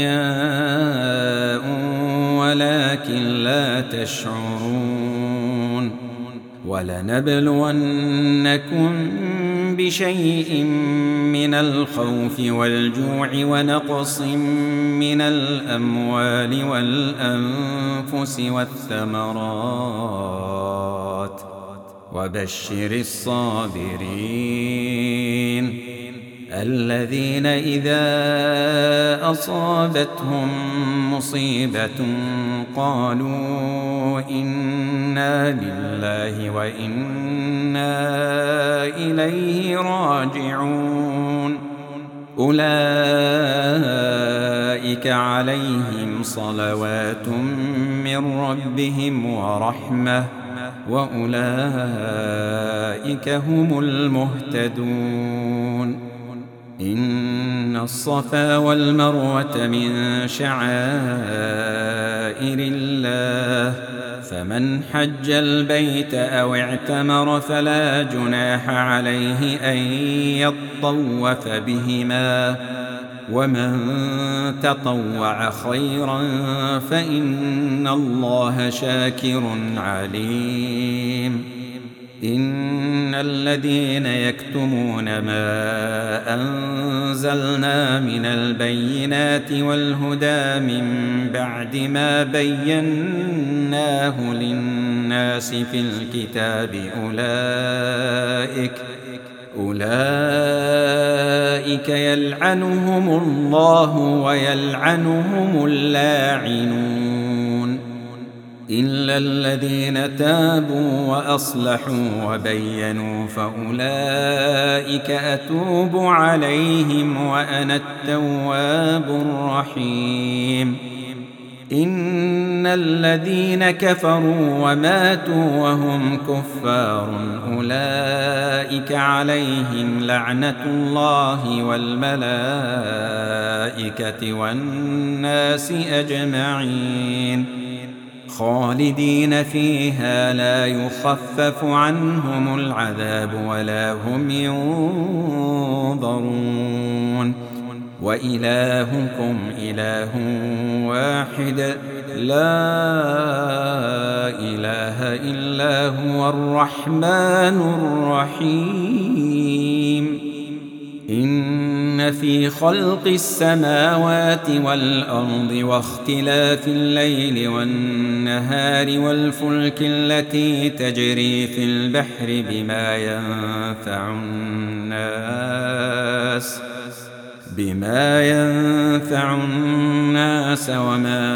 أحياء ولكن لا تشعرون. ولنبلونكم بشيء من الخوف والجوع ونقص من الأموال والأنفس والثمرات وبشر الصابرين الذين إذا أصابتهم مصيبة قالوا إنا لله وإنا إليه راجعون. أولئك عليهم صلوات من ربهم ورحمة وأولئك هم المهتدون. إن الصفا والمروة من شعائر الله فمن حج البيت أو اعتمر فلا جناح عليه أن يطوف بهما ومن تطوع خيرا فإن الله شاكر عليم. إن الذين يكتمون ما أنزلنا من البينات والهدى من بعد ما بيناه للناس في الكتاب أولئك يلعنهم الله ويلعنهم اللاعنون إلا الذين تابوا وأصلحوا وبينوا فأولئك أتوب عليهم وأنا التواب الرحيم. إن الذين كفروا وماتوا وهم كفار أولئك عليهم لعنة الله والملائكة والناس أجمعين خالدين فيها لا يخفف عنهم العذاب ولا هم ينظرون وإلهكم إله واحد لا إله إلا هو الرحمن الرحيم إن في خلق السماوات والأرض واختلاف الليل والنهار والفلك التي تجري في البحر بما ينفع الناس وما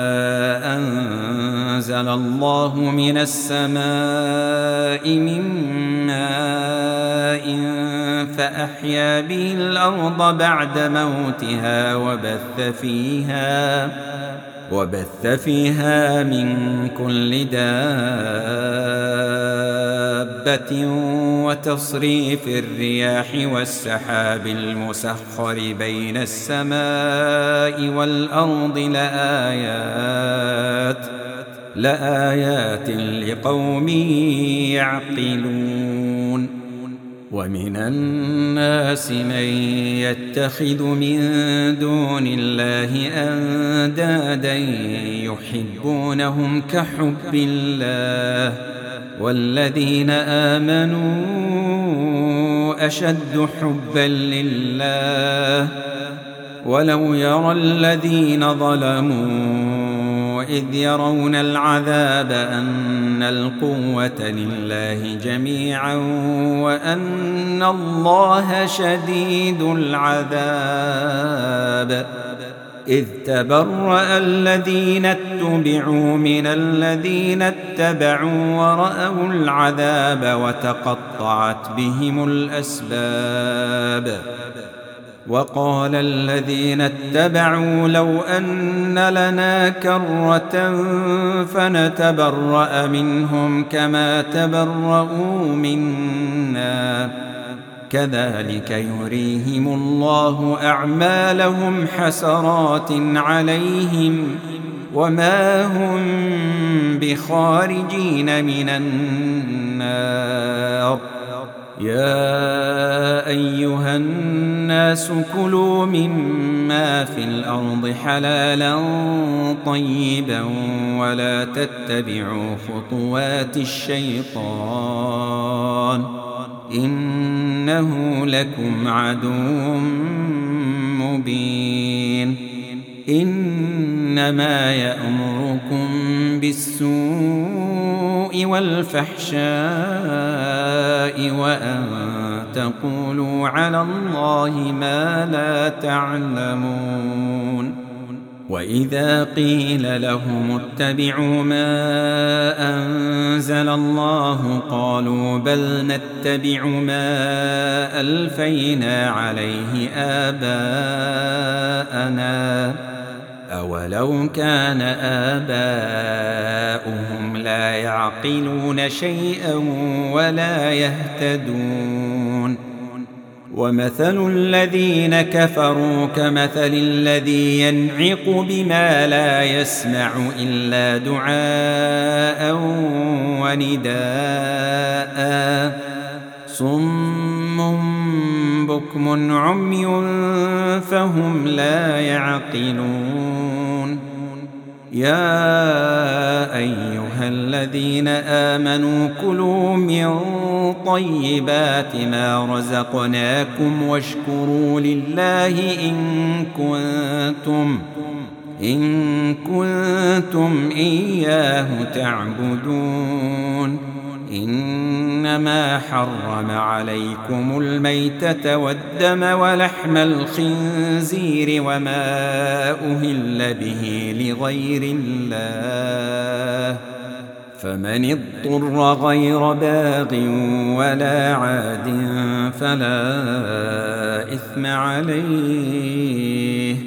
أنزل الله من السماء من ماء فأحيا به الأرض بعد موتها وبث فيها من كل دابة وتصريف الرياح والسحاب المسخر بين السماء والأرض لآيات لقوم يعقلون ومن الناس من يتخذ من دون الله أندادا يحبونهم كحب الله والذين آمنوا أشد حبا لله ولو يرى الذين ظلموا إذ يرون العذاب أن القوة لله جميعا وأن الله شديد العذاب إذ تبرأ الذين اتبعوا من الذين اتبعوا ورأوا العذاب وتقطعت بهم الأسباب وقال الذين اتبعوا لو أن لنا كرة فنتبرأ منهم كما تبرؤوا منا كذلك يريهم الله أعمالهم حسرات عليهم وما هم بخارجين من النار يا أيها الناس كلوا مما في الأرض حلالا طيبا ولا تتبعوا خطوات الشيطان إنه لكم عدو مبين إنما يأمركم بالسوء والفحشاء وأن تقولوا على الله ما لا تعلمون وإذا قيل لهم اتبعوا ما أنزل الله قالوا بل نتبع ما ألفينا عليه آباءنا أولو كان آباؤهم لا يعقلون شيئا ولا يهتدون ومثل الذين كفروا كمثل الذي ينعق بما لا يسمع إلا دعاء ونداء صم بكم عمي فهم لا يعقلون يا أيها الذين آمنوا كلوا من طيبات ما رزقناكم واشكروا لله إن كنتم إياه تعبدون إنما حرم عليكم الميتة والدم ولحم الخنزير وما أهل به لغير الله فمن اضطر غير باغ ولا عاد فلا إثم عليه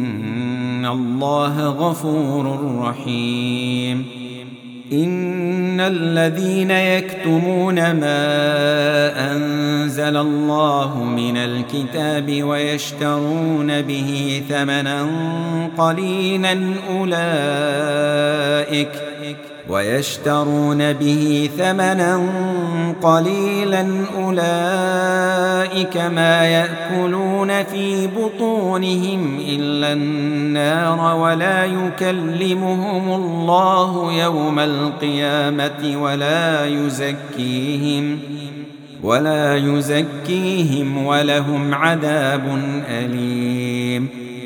إن الله غفور رحيم إن إن الذين يكتمون ما أنزل الله من الكتاب ويشترون به ثمنا قليلا أولئك ما يأكلون في بطونهم إلا النار ولا يكلمهم الله يوم القيامة ولا يزكيهم ولهم عذاب أليم.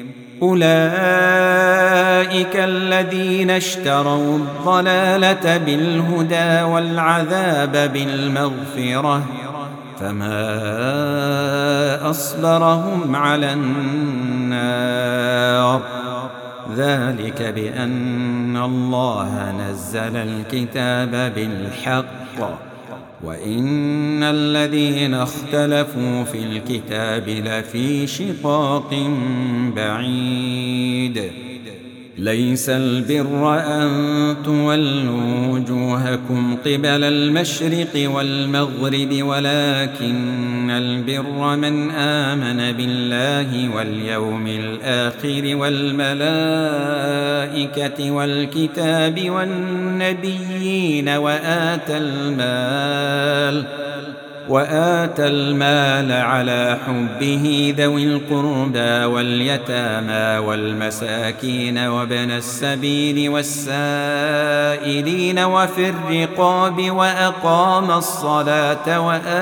أولئك الذين اشتروا الضلالة بالهدى والعذاب بالمغفرة فما أصبرهم على النار ذلك بأن الله نزل الكتاب بالحق وإن الذين اختلفوا في الكتاب لفي شقاق بعيد. ليس البر أن تولوا وجوهكم قبل المشرق والمغرب ولكن البر من آمن بالله واليوم الآخر والملائكة والكتاب والنبيين وآتى المال على حبه ذوي القربى واليتامى والمساكين وابن السبيل والسائلين وفي الرقاب وأقام الصلاة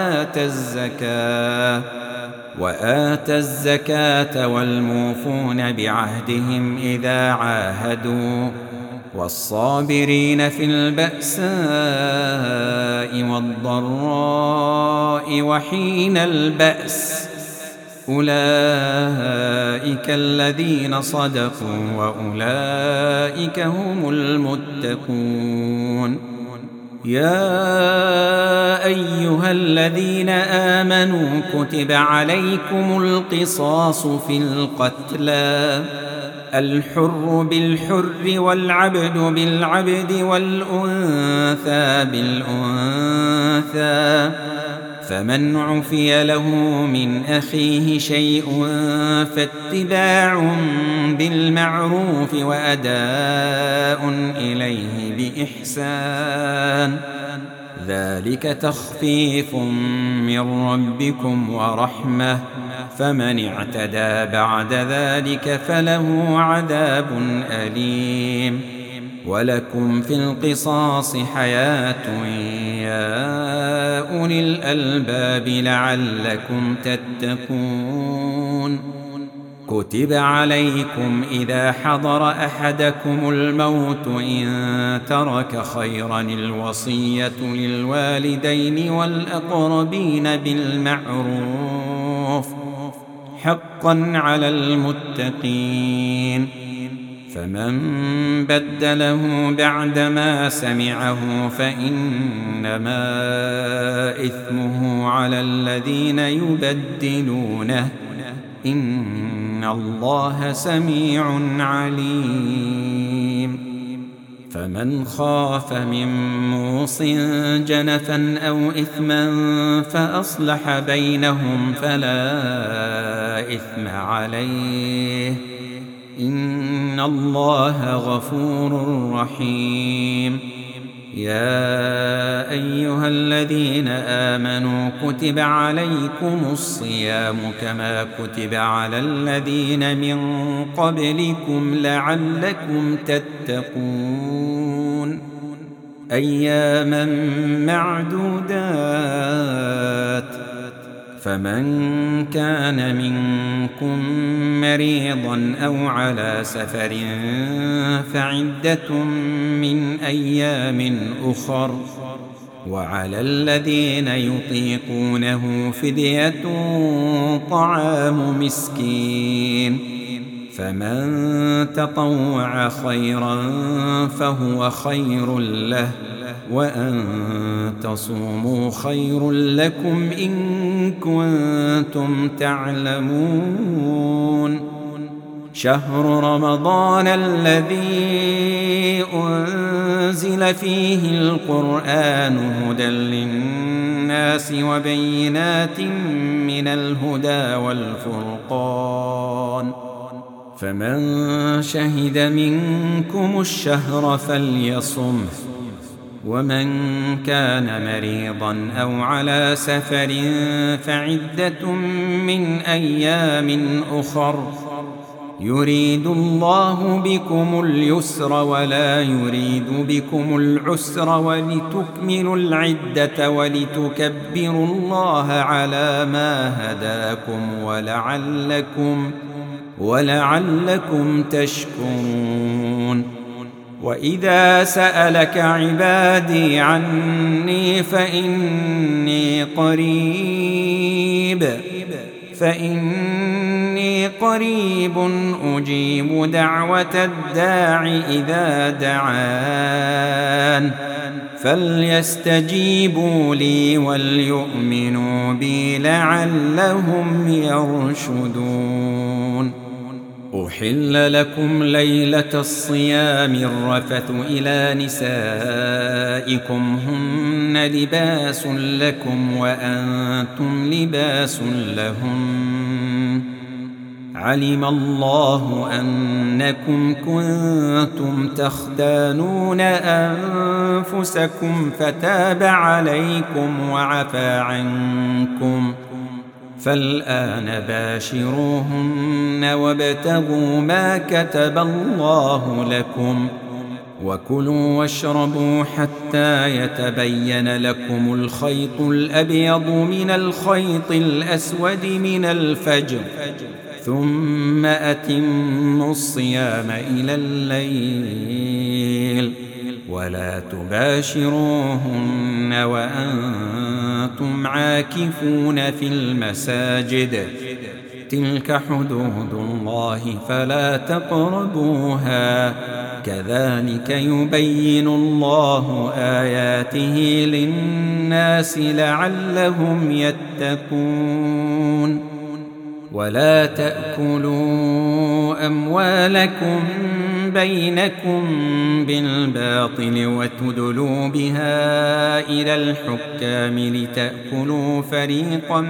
وآتى الزكاة والموفون بعهدهم إذا عاهدوا والصابرين في البأساء والضراء وحين البأس أولئك الذين صدقوا وأولئك هم المتقون. يا أيها الذين آمنوا كتب عليكم القصاص في القتلى الحر بالحر والعبد بالعبد والأنثى بالأنثى فمن عفي له من أخيه شيء فاتباع بالمعروف وأداء إليه بإحسان ذلك تخفيف من ربكم ورحمة فمن اعتدى بعد ذلك فله عذاب أليم. ولكم في القصاص حياة يا أولي الألباب لعلكم تتقون. كتب عليكم إذا حضر أحدكم الموت إن ترك خيرا الوصية للوالدين والأقربين بالمعروف حقا على المتقين. فمن بدله بعدما سمعه فإنما إثمه على الذين يبدلونه إن الله سميع عليم. فمن خاف من موص جنفا أو إثما فأصلح بينهم فلا إثم عليه إن الله غفور رحيم. يا أيها الذين آمنوا كتب عليكم الصيام كما كتب على الذين من قبلكم لعلكم تتقون أياما معدودات فمن كان منكم مريضا أو على سفر فعدة من أيام أخر وعلى الذين يطيقونه فدية طعام مسكين فمن تطوع خيرا فهو خير له وأن تصوموا خير لكم إن كنتم تعلمون. شهر رمضان الذي أنزل فيه القرآن هدى للناس وبينات من الهدى والفرقان، فمن شهد منكم الشهر فليصمه، ومن كان مريضا أو على سفر فعدة من أيام أخر، يريد الله بكم اليسر ولا يريد بكم العسر، ولتكملوا العدة ولتكبروا الله على ما هداكم ولعلكم تشكرون. وإذا سألك عبادي عني فإني قريب أجيب دعوة الداع إذا دعان، فليستجيبوا لي وليؤمنوا بي لعلهم يرشدون. أحل لكم ليلة الصيام الرفث إلى نسائكم هن لباس لكم وأنتم لباس لهم، علم الله أنكم كنتم تختانون أنفسكم فتاب عليكم وعفى عنكم، فالآن باشروهن وابتغوا ما كتب الله لكم، وكلوا واشربوا حتى يتبين لكم الخيط الأبيض من الخيط الأسود من الفجر، ثم أتموا الصيام إلى الليل، ولا تباشروهن وأنتم عاكفون في المساجد، تلك حدود الله فلا تقربوها، كذلك يبين الله آياته للناس لعلهم يتقون. ولا تأكلوا أموالكم بينكم بالباطل وتدلوا بها إلى الحكام لتأكلوا فريقا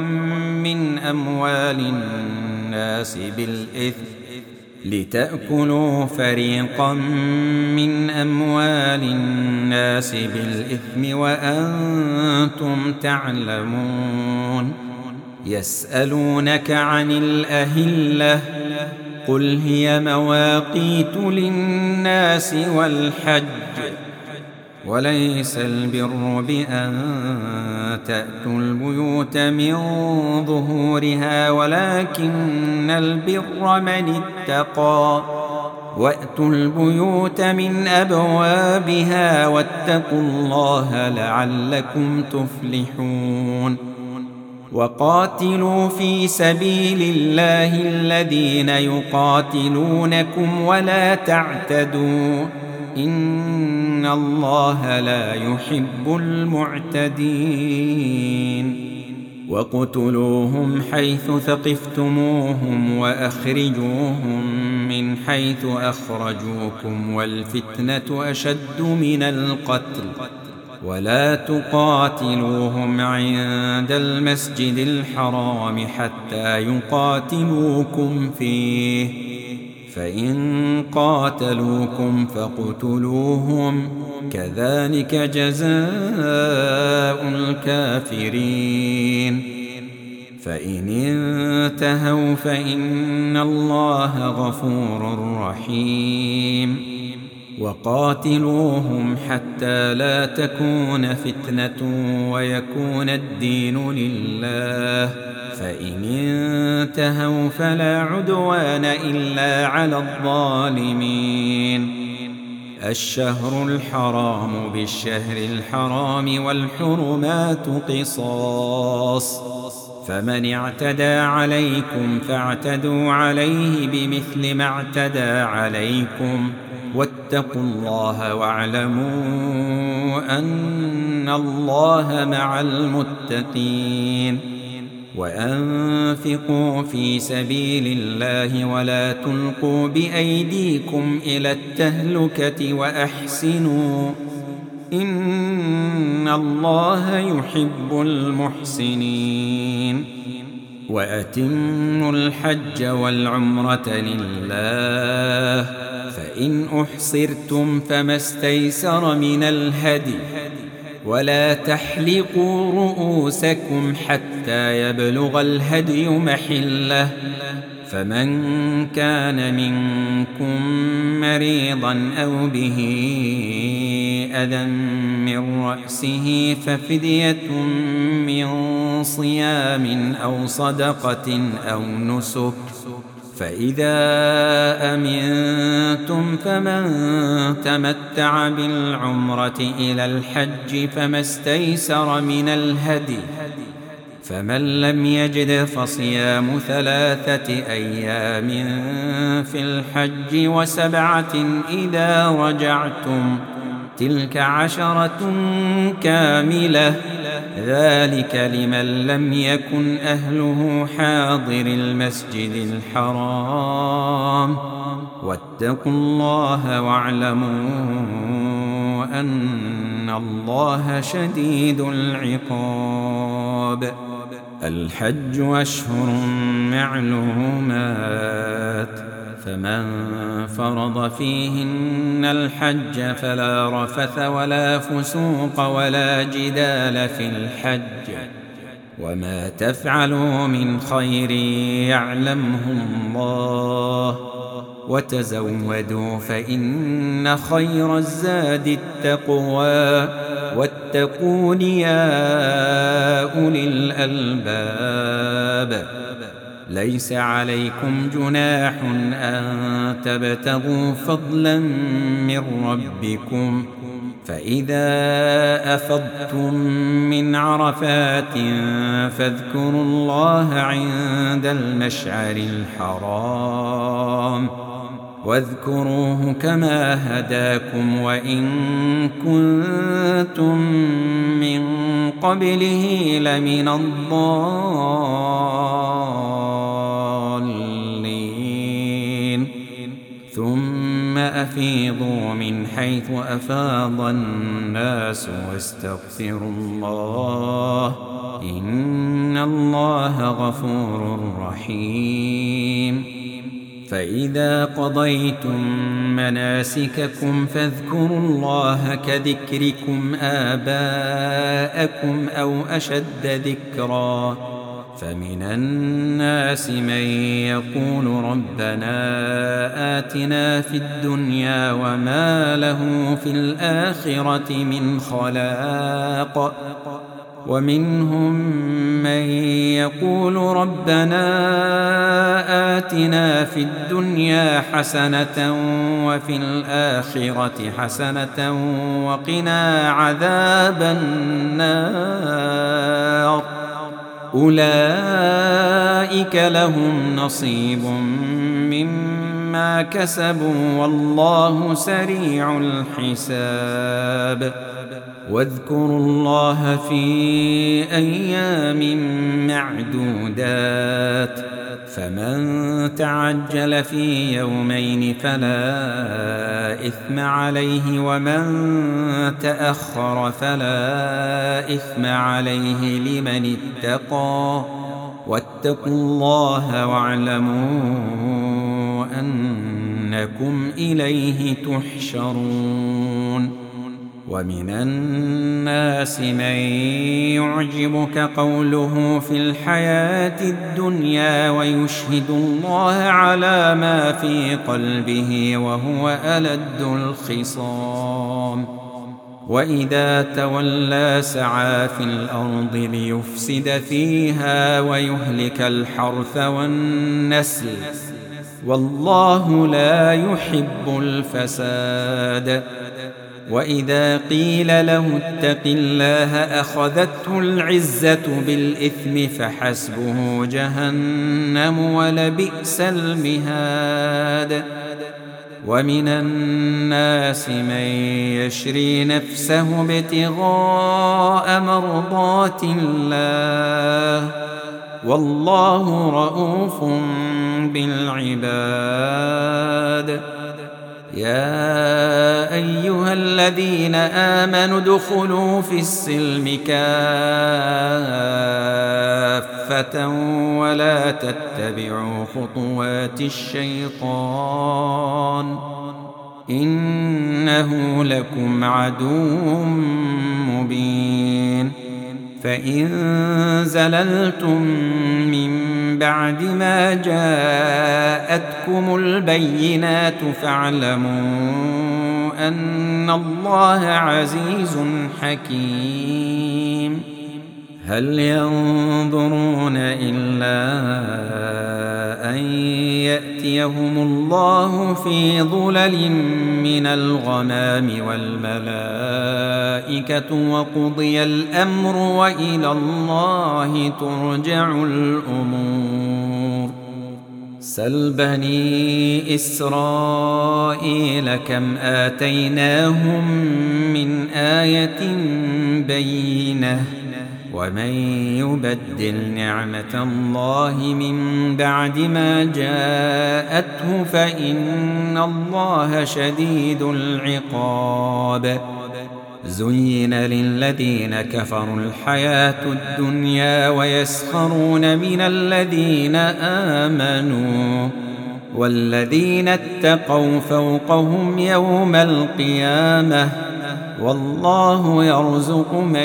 من أموال الناس بالإثم وأنتم تعلمون. يسألونك عن الأهلة، قل هي مواقيت للناس والحج، وليس البر بأن تأتوا البيوت من ظهورها ولكن البر من اتقى، وأتوا البيوت من أبوابها واتقوا الله لعلكم تفلحون. وقاتلوا في سبيل الله الذين يقاتلونكم ولا تعتدوا، إن الله لا يحب المعتدين. وقتلوهم حيث ثقفتموهم وأخرجوهم من حيث أخرجوكم، والفتنة أشد من القتل، ولا تقاتلوهم عند المسجد الحرام حتى يقاتلوكم فيه، فإن قاتلوكم فاقتلوهم، كذلك جزاء الكافرين. فإن انتهوا فإن الله غفور رحيم. وقاتلوهم حتى لا تكون فتنة ويكون الدين لله، فإن انتهوا فلا عدوان إلا على الظالمين. الشهر الحرام بالشهر الحرام والحرمات قصاص، فمن اعتدى عليكم فاعتدوا عليه بمثل ما اعتدى عليكم، واتقوا الله واعلموا أن الله مع المتقين. وأنفقوا في سبيل الله ولا تلقوا بأيديكم إلى التهلكة وأحسنوا إن الله يحب المحسنين وأتموا الحج والعمرة لله فإن أحصرتم فما استيسر من الهدي ولا تحلقوا رؤوسكم حتى يبلغ الهدي محله فمن كان منكم مريضا أو به أذى من رأسه ففدية من صيام أو صدقة أو نسك فإذا أمنتم فمن تمتع بالعمرة إلى الحج فما استيسر من الهدي فمن لم يجد فصيام 3 أيام في الحج و7 إذا رجعتم تلك 10 كاملة ذلك لمن لم يكن أهله حاضر المسجد الحرام واتقوا الله واعلموا أن الله شديد العقاب الحج أشهر معلومات فمن فرض فيهن الحج فلا رفث ولا فسوق ولا جدال في الحج وما تفعلوا من خير يعلمه الله وتزودوا فإن خير الزاد التقوى واتقون يا أولي الألباب ليس عليكم جناح أن تبتغوا فضلا من ربكم فإذا أفضتم من عرفات فاذكروا الله عند المشعر الحرام واذكروه كما هداكم وإن كنتم من قبله لمن الضالين ثم أفيضوا من حيث أفاض الناس واستغفروا الله إن الله غفور رحيم فإذا قضيتم مناسككم فاذكروا الله كذكركم آباءكم أو أشد ذكرا فمن الناس من يقول ربنا آتنا في الدنيا وما له في الآخرة من خلاق ومنهم من يقول ربنا آتنا في الدنيا حسنة وفي الآخرة حسنة وقنا عذاب النار أولئك لهم نصيب مما كسبوا والله سريع الحساب واذكروا الله في أيام معدودات فمن تعجل في يومين فلا إثم عليه ومن تأخر فلا إثم عليه لمن اتقى واتقوا الله واعلموا أنكم إليه تحشرون ومن الناس من يعجبك قوله في الحياة الدنيا ويشهد الله على ما في قلبه وهو ألد الخصام وإذا تولى سعى في الأرض ليفسد فيها ويهلك الحرث والنسل والله لا يحب الفساد وإذا قيل له اتق الله أخذته العزة بالإثم فحسبه جهنم ولبئس المهاد ومن الناس من يشري نفسه ابتغاء مرضات الله والله رءوف بالعباد. يا أيها الذين آمنوا ادخلوا في السلم كافة ولا تتبعوا خطوات الشيطان إنه لكم عدو مبين. فإن زللتم من بعد ما جاءتكم البينات فاعلموا أن الله عزيز حكيم. هل ينظرون إلا أن يأتيهم الله في ظلل من الغمام والملائكة وقضي الأمر وإلى الله ترجع الأمور. سل بني إسرائيل كم آتيناهم من آية بينة ومن يبدل نعمة الله من بعد ما جاءته فإن الله شديد العقاب. زين للذين كفروا الحياة الدنيا ويسخرون من الذين آمنوا والذين اتقوا فوقهم يوم القيامة والله يرزق من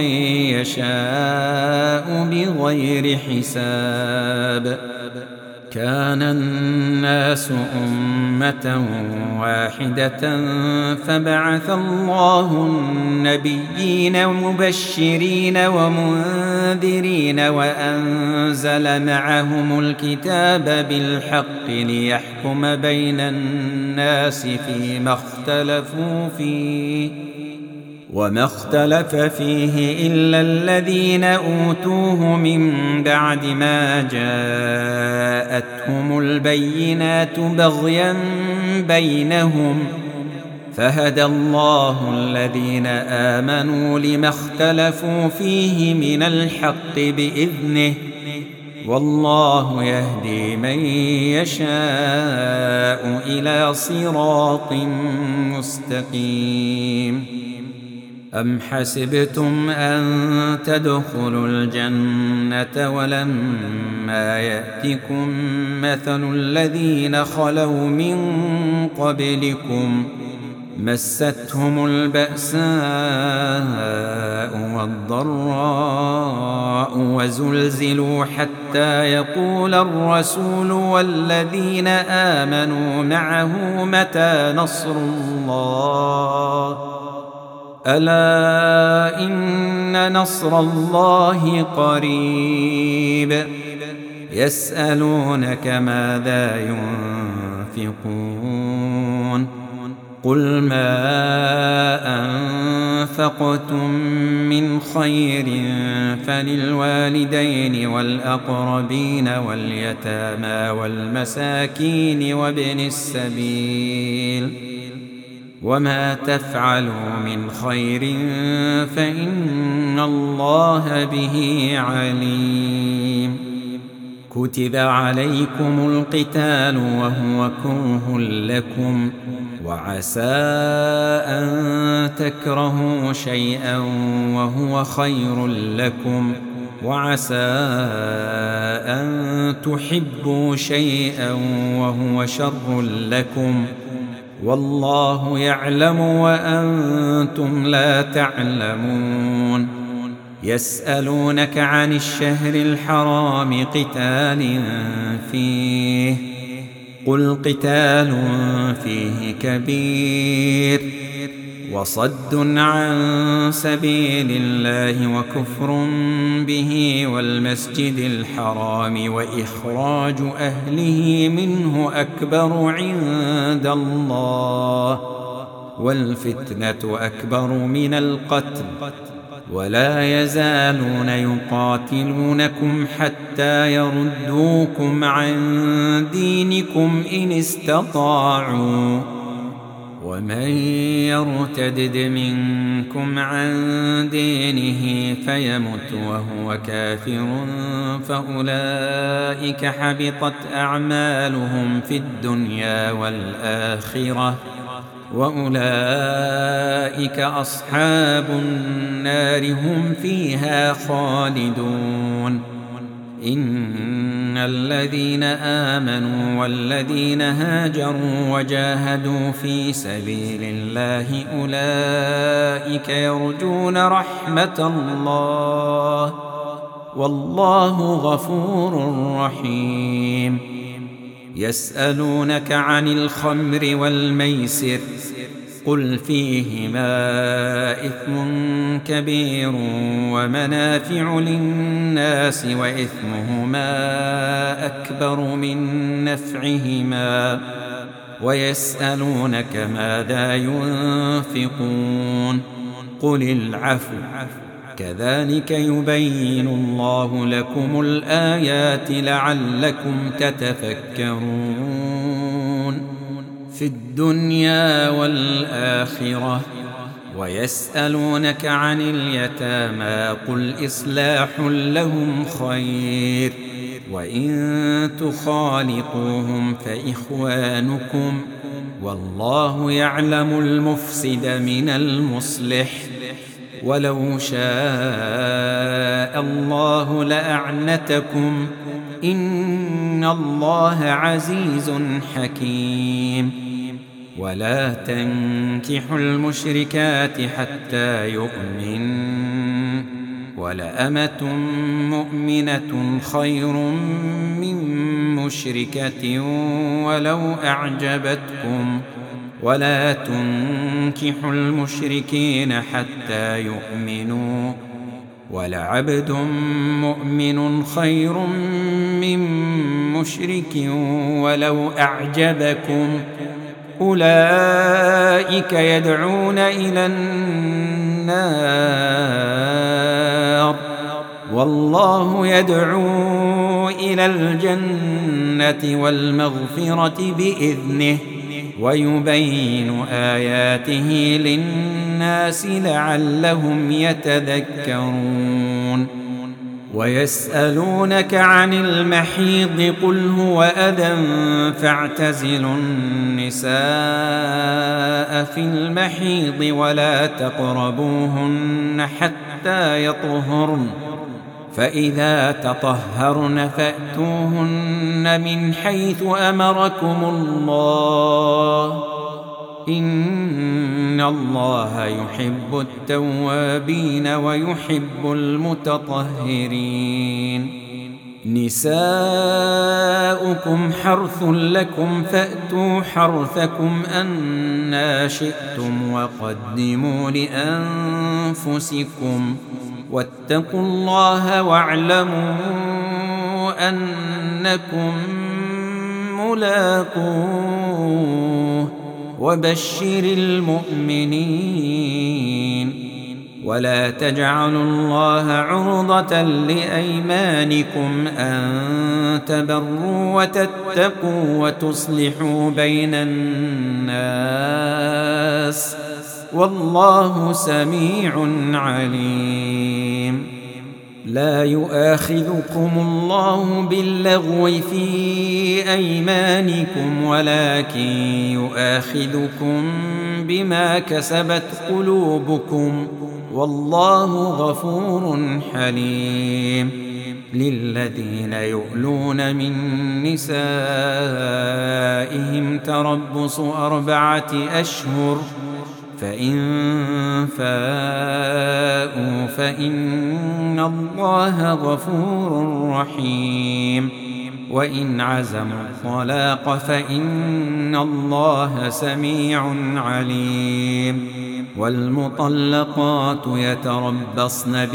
يشاء بغير حساب. كان الناس أمة واحدة فبعث الله النبيين مبشرين ومنذرين وأنزل معهم الكتاب بالحق ليحكم بين الناس فيما اختلفوا فيه وما اختلف فيه إلا الذين أوتوه من بعد ما جاءتهم البينات بغيا بينهم فهدى الله الذين آمنوا لما اختلفوا فيه من الحق بإذنه والله يهدي من يشاء إلى صراط مستقيم. أم حسبتم أن تدخلوا الجنة ولما يأتكم مثل الذين خلوا من قبلكم مستهم البأساء والضراء وزلزلوا حتى يقول الرسول والذين آمنوا معه متى نصر الله ألا إن نصر الله قريب. يسألونك ماذا ينفقون قل ما أنفقتم من خير فللوالدين والأقربين واليتامى والمساكين وابن السبيل وما تفعلوا من خير فإن الله به عليم. كتب عليكم القتال وهو كره لكم وعسى أن تكرهوا شيئا وهو خير لكم وعسى أن تحبوا شيئا وهو شر لكم والله يعلم وأنتم لا تعلمون. يسألونك عن الشهر الحرام قتال فيه قل قتال فيه كبير وصد عن سبيل الله وكفر به والمسجد الحرام وإخراج أهله منه أكبر عند الله والفتنة أكبر من القتل ولا يزالون يقاتلونكم حتى يردوكم عن دينكم إن استطاعوا ومن يرتدد منكم عن دينه فيمت وهو كافر فأولئك حبطت أعمالهم في الدنيا والآخرة وأولئك أصحاب النار هم فيها خالدون. إن الذين آمنوا والذين هاجروا وجاهدوا في سبيل الله أولئك يرجون رحمة الله والله غفور رحيم. يسألونك عن الخمر والميسر قل فيهما إثم كبير ومنافع للناس وإثمهما أكبر من نفعهما ويسألونك ماذا ينفقون قل العفو كذلك يبين الله لكم الآيات لعلكم تتفكرون في الدنيا والآخرة. ويسألونك عن اليتامى قل إصلاح لهم خير وإن تخالطوهم فإخوانكم والله يعلم المفسد من المصلح ولو شاء الله لأعنتكم إن الله عزيز حكيم. ولا تنكحوا المشركات حتى يؤمن ولأمة مؤمنة خير من مشركة ولو أعجبتكم ولا تنكحوا المشركين حتى يؤمنوا ولعبد مؤمن خير من مشرك ولو أعجبكم أولئك يدعون إلى النار والله يدعو إلى الجنة والمغفرة بإذنه ويبين آياته للناس لعلهم يتذكرون. ويسألونك عن المحيض قل هو أذى فاعتزلوا النساء في المحيض ولا تقربوهن حتى يطهرن فإذا تطهرن فأتوهن من حيث أمركم الله إن الله يحب التوابين ويحب المتطهرين. نساؤكم حرث لكم فأتوا حرثكم أنى شئتم وقدموا لأنفسكم واتقوا الله واعلموا أنكم ملاقوه وبشر المؤمنين. ولا تجعلوا الله عرضة لأيمانكم أن تبروا وتتقوا وتصلحوا بين الناس والله سميع عليم. لا يؤاخذكم الله باللغو في أيمانكم ولكن يؤاخذكم بما كسبت قلوبكم والله غفور حليم. للذين يؤلون من نسائهم تربص 4 أشهر فإن فاءوا فإن الله غفور رحيم. وإن عزموا الطلاق فإن الله سميع عليم. والمطلقات يتربصن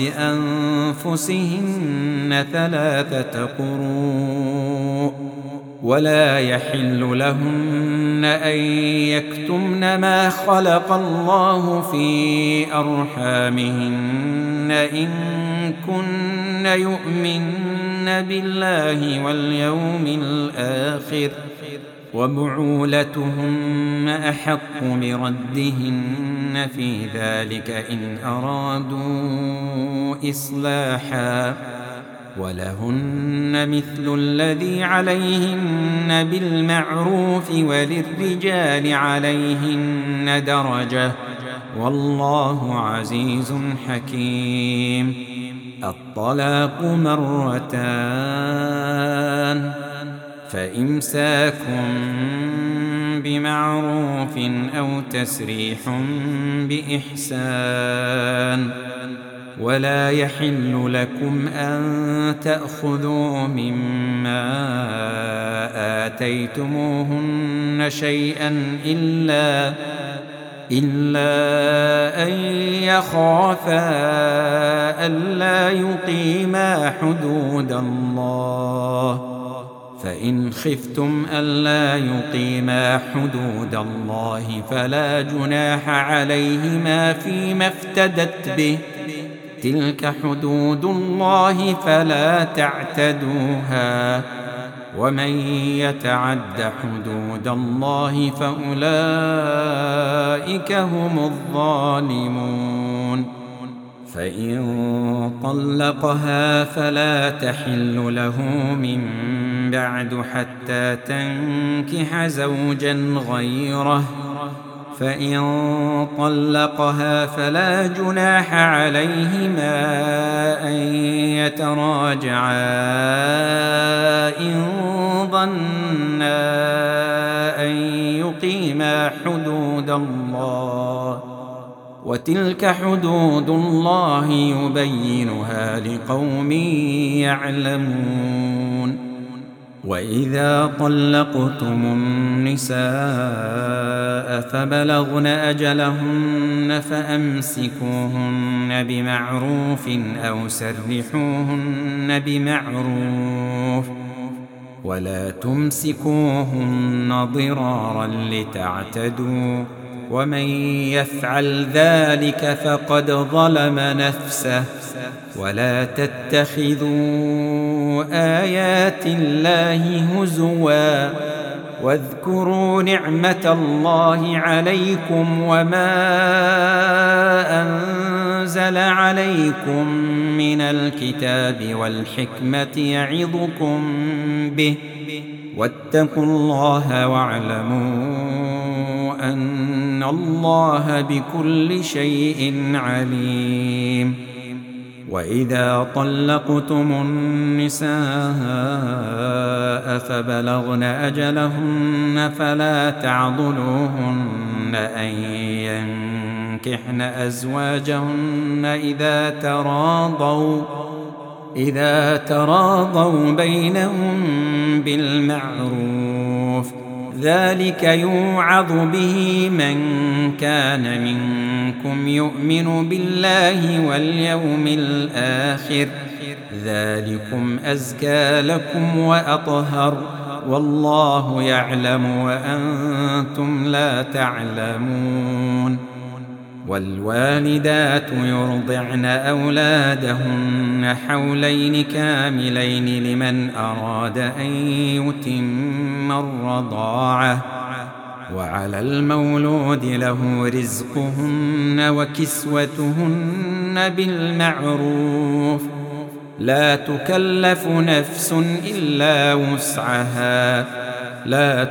بأنفسهن 3 قروء ولا يحل لهن أن يكتمن ما خلق الله في أرحامهن إن كن يؤمن بالله واليوم الآخر وبعولتهن أحق بردهن في ذلك إن أرادوا إصلاحا ولهن مثل الذي عليهن بالمعروف وللرجال عليهن درجة والله عزيز حكيم. الطلاق مرتان فإمساك بمعروف أو تسريح بإحسان ولا يحل لكم أن تأخذوا مما آتيتموهن شيئا إلا أن يخافا ألا يقيما حدود الله فإن خفتم ألا يقيما حدود الله فلا جناح عليهما فيما افتدت به تلك حدود الله فلا تعتدوها ومن يتعد حدود الله فأولئك هم الظالمون. فإن طلقها فلا تحل له من بعد حتى تنكح زوجا غيره فإن طلقها فلا جناح عليهما أن يتراجعا إن ظنا أن يقيما حدود الله وتلك حدود الله يبينها لقوم يعلمون. وإذا طلقتم النساء فبلغن أجلهن فأمسكوهن بمعروف أو سرحوهن بمعروف ولا تمسكوهن ضرارا لتعتدوا ومن يفعل ذلك فقد ظلم نفسه ولا تتخذوا آيات الله هزوا واذكروا نعمة الله عليكم وما أنزل عليكم من الكتاب والحكمة يعظكم به واتقوا الله واعلموا أن الله بكل شيء عليم. وإذا طلقتم النساء فبلغن أجلهن فلا تعضلوهن أن ينكحن أزواجهن إذا تراضوا بينهم بالمعروف ذلك يوعظ به من كان منكم يؤمن بالله واليوم الآخر ذلكم أزكى لكم وأطهر والله يعلم وأنتم لا تعلمون. والوالدات يرضعن أولادهن حولين كاملين لمن أراد أن يتم الرضاعة وعلى المولود له رزقهن وكسوتهن بالمعروف لا تكلف نفس إلا وسعها لا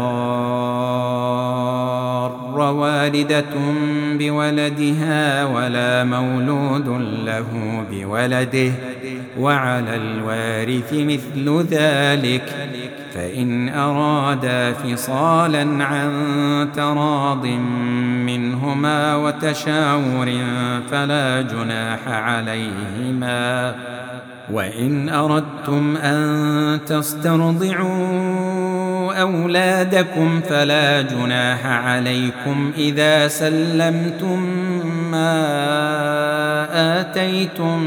تضار والدة بولدها ولا مولود له بولده وعلى الوارث مثل ذلك فإن أرادا فصالا عن تراض منهما وتشاور فلا جناح عليهما. وإن أردتم أن تسترضعوا أولادكم فلا جناح عليكم إذا سلمتم ما آتيتم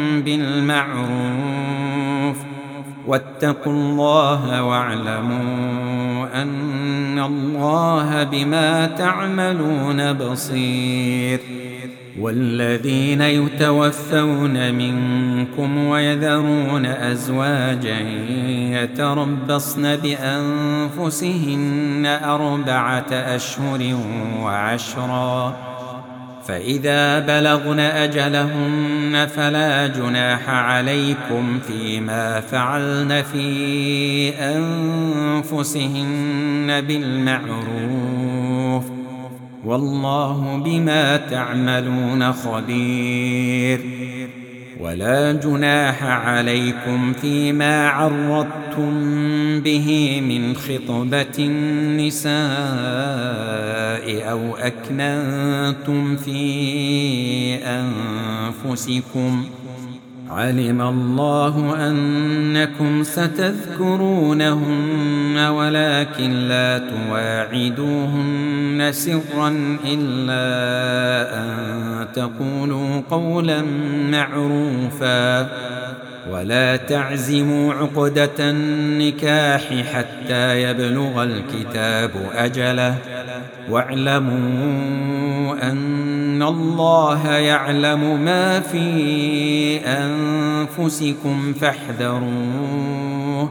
بالمعروف واتقوا الله واعلموا أن الله بما تعملون بصير. والذين يتوفون منكم ويذرون أزواجا يتربصن بأنفسهن 4 أشهر وعشرا، فإذا بلغن أجلهن فلا جناح عليكم فيما فعلن في أنفسهن بالمعروف، والله بما تعملون خبير. ولا جناح عليكم فيما عرضتم به من خطبة النساء أو أكننتم في أنفسكم، علم الله أنكم ستذكرونهن ولكن لا تواعدوهن سرا إلا أن تقولوا قولا معروفا، ولا تعزموا عقدة النكاح حتى يبلغ الكتاب أجله، واعلموا أن الله يعلم ما في أنفسكم فاحذروه،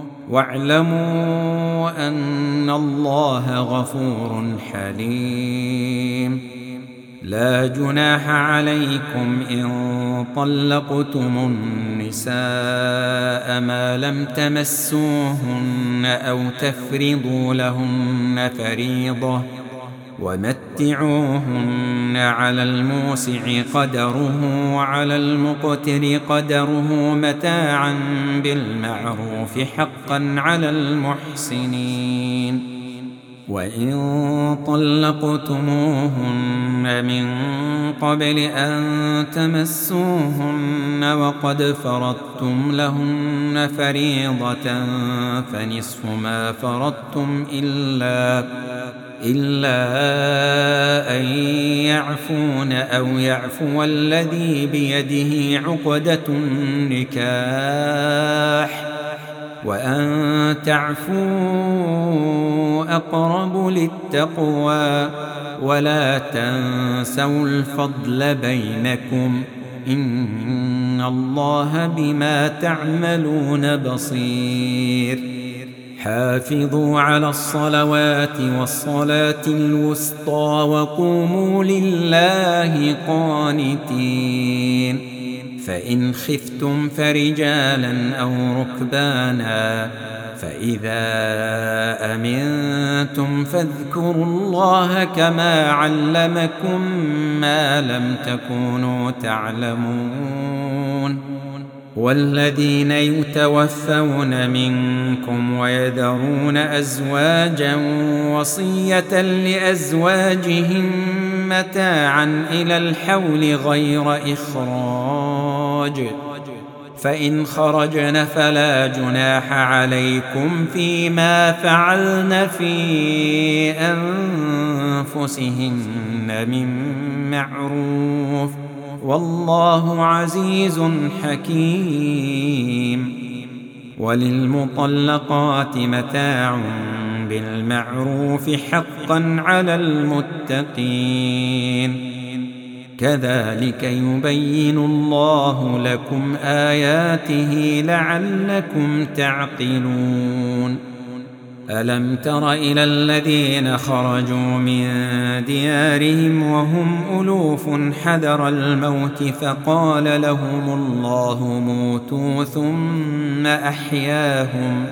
واعلموا أن الله غفور حليم. لا جناح عليكم إن طلقتم النساء ما لم تمسوهن أو تفرضوا لهن فريضة، ومتعوهن على الموسع قدره وعلى المقتر قدره متاعا بالمعروف حقا على المحسنين. وإن طلقتموهن من قبل أن تمسوهن وقد فرضتم لهن فريضة فنصف ما فرضتم إلا أن يعفون أو يعفو الذي بيده عقدة النكاح، وأن تعفوا أقرب للتقوى، ولا تنسوا الفضل بينكم، إن الله بما تعملون بصير. حافظوا على الصلوات والصلاة الوسطى وقوموا لله قانتين. فإن خفتم فرجالا أو ركبانا، فإذا أمنتم فاذكروا الله كما علمكم ما لم تكونوا تعلمون. والذين يتوفون منكم ويذرون أزواجا وصية لأزواجهم متاعا إلى الحول غير إخراج، فإن خرجن فلا جناح عليكم فيما فعلن في أنفسهن من معروف، والله عزيز حكيم. وللمطلقات متاع بالمعروف حقا على المتقين، كذلك يبين الله لكم آياته لعلكم تعقلون. ألم تر إلى الذين خرجوا من ديارهم وهم ألوف حذر الموت فقال لهم الله موتوا ثم أحياهم،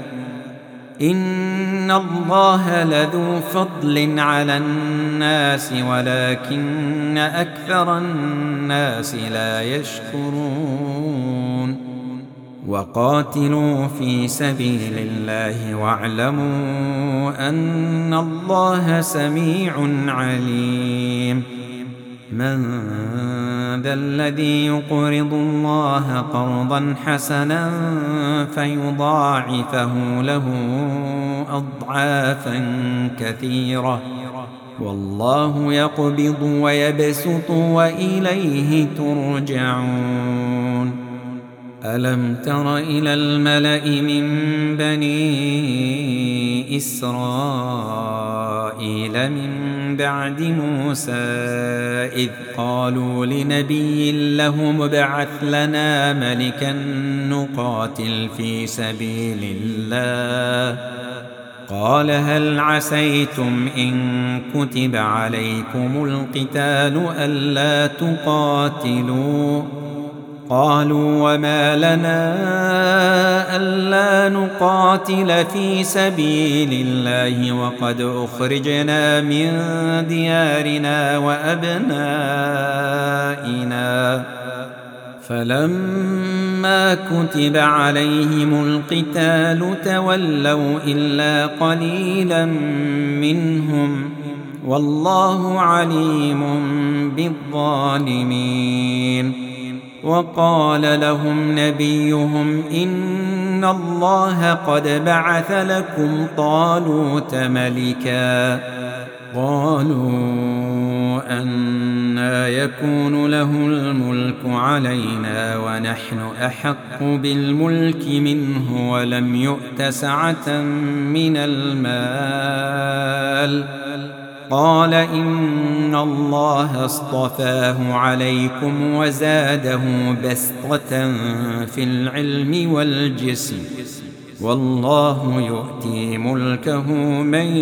إن الله لذو فضل على الناس ولكن أكثر الناس لا يشكرون. وقاتلوا في سبيل الله واعلموا أن الله سميع عليم. من ذا الذي يقرض الله قرضا حسنا فيضاعفه له أضعافا كثيرة، والله يقبض ويبسط وإليه ترجعون. ألم تر إلى الملأ من بني إسرائيل من بعد موسى إذ قالوا لنبي له ابعث لنا ملكا نقاتل في سبيل الله قال هل عسيتم إن كتب عليكم القتال ألا تقاتلوا قالوا وما لنا ألا نقاتل في سبيل الله وقد أخرجنا من ديارنا وأبنائنا فلما كتب عليهم القتال تولوا إلا قليلا منهم والله عليم بالظالمين وقال لهم نبيهم إن الله قد بعث لكم طالوت ملكا قالوا أنى يكون له الملك علينا ونحن أحق بالملك منه ولم يؤت سعة من المال قال إن الله اصطفاه عليكم وزاده بسطة في العلم والجسم والله يؤتي ملكه من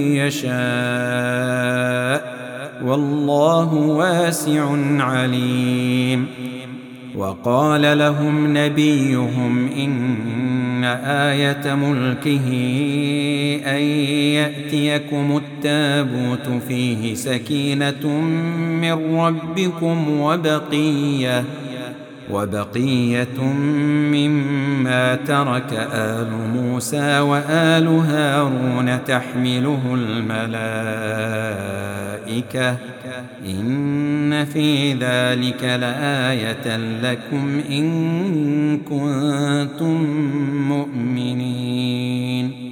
يشاء والله واسع عليم وقال لهم نبيهم إن آية ملكه أن يأتيكم التابوت فيه سكينة من ربكم وبقية مما ترك آل موسى وآل هارون تحمله الملائكة إن في ذلك لآية لكم إن كنتم مؤمنين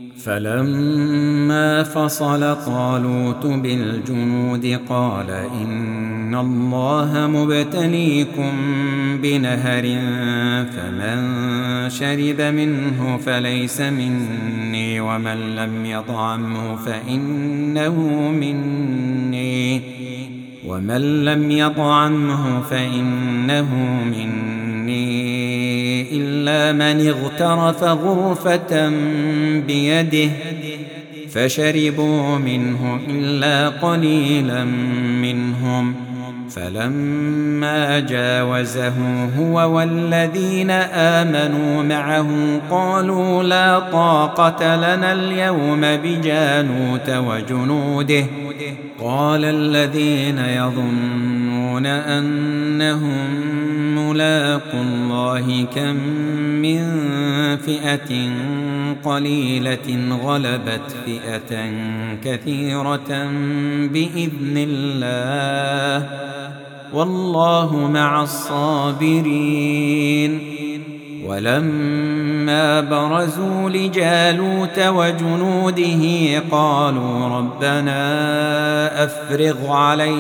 فلما فصل طالوت بالجنود قال إن الله مبتليكم بنهر فمن شرب منه فليس مني ومن لم يطعمه فإنه مني إلا من اغترف غرفة بيده فشربوا منه إلا قليلا منهم فلما جاوزه هو والذين آمنوا معه قالوا لا طاقة لنا اليوم بجالوت وجنوده قال الذين يظنون أنهم ملاقو الله كم من فئة قليلة غلبت فئة كثيرة بإذن الله والله مع الصابرين ولما برزوا لجالوت وجنوده قالوا ربنا أفرغ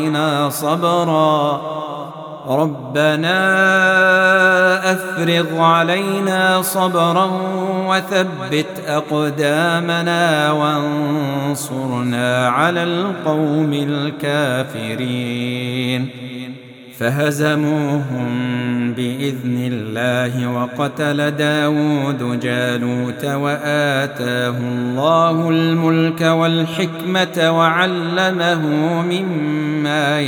علينا صبرا وثبت أقدامنا وانصرنا على القوم الكافرين فهزموهم بإذن الله وقتل داود جالوت وآتاه الله الملك والحكمة وعلمه مما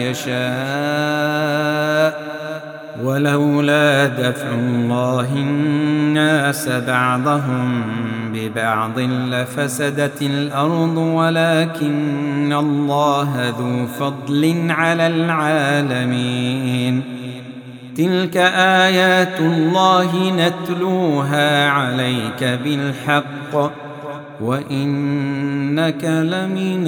يشاء ولولا دفع الله الناس بعضهم ببعض لفسدت الأرض ولكن الله ذو فضل على العالمين تلك آيات الله نتلوها عليك بالحق وإنك لمن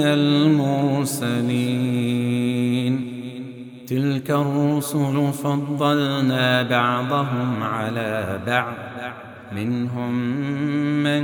المرسلين تلك الرسل فضلنا بعضهم على بعض منهم من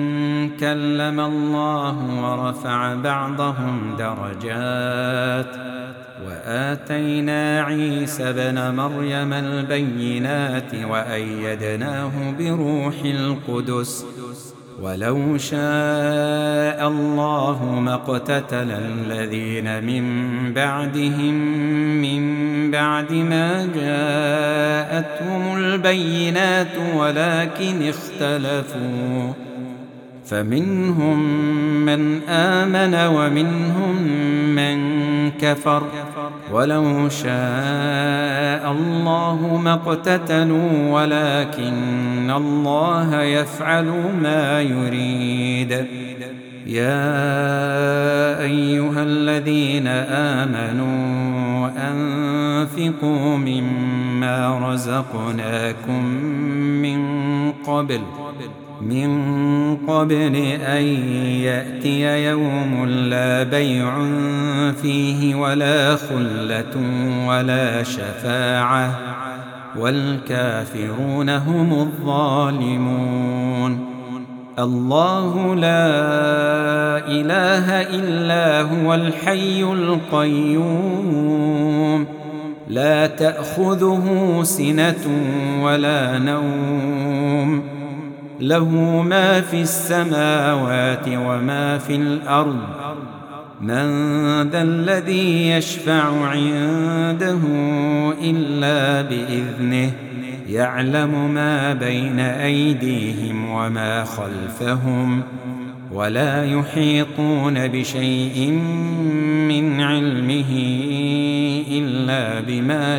كلم الله ورفع بعضهم درجات وآتينا عيسى ابن مريم البينات وأيدناه بروح القدس ولو شاء الله ما اقتتل الذين من بعدهم من بعد ما جاءتهم البينات ولكن اختلفوا فمنهم من آمن ومنهم من كفر ولو شاء الله ما اقتتلوا ولكن الله يفعل ما يريد. يا أيها الذين آمنوا أنفقوا مما رزقناكم من قبل أن يأتي يوم لا بيع فيه ولا خلة ولا شفاعة والكافرون هم الظالمون. الله لا إله إلا هو الحي القيوم لا تأخذه سنة ولا نوم له ما في السماوات وما في الأرض من ذا الذي يشفع عنده إلا بإذنه يعلم ما بين أيديهم وما خلفهم ولا يحيطون بشيء من علمه إلا بما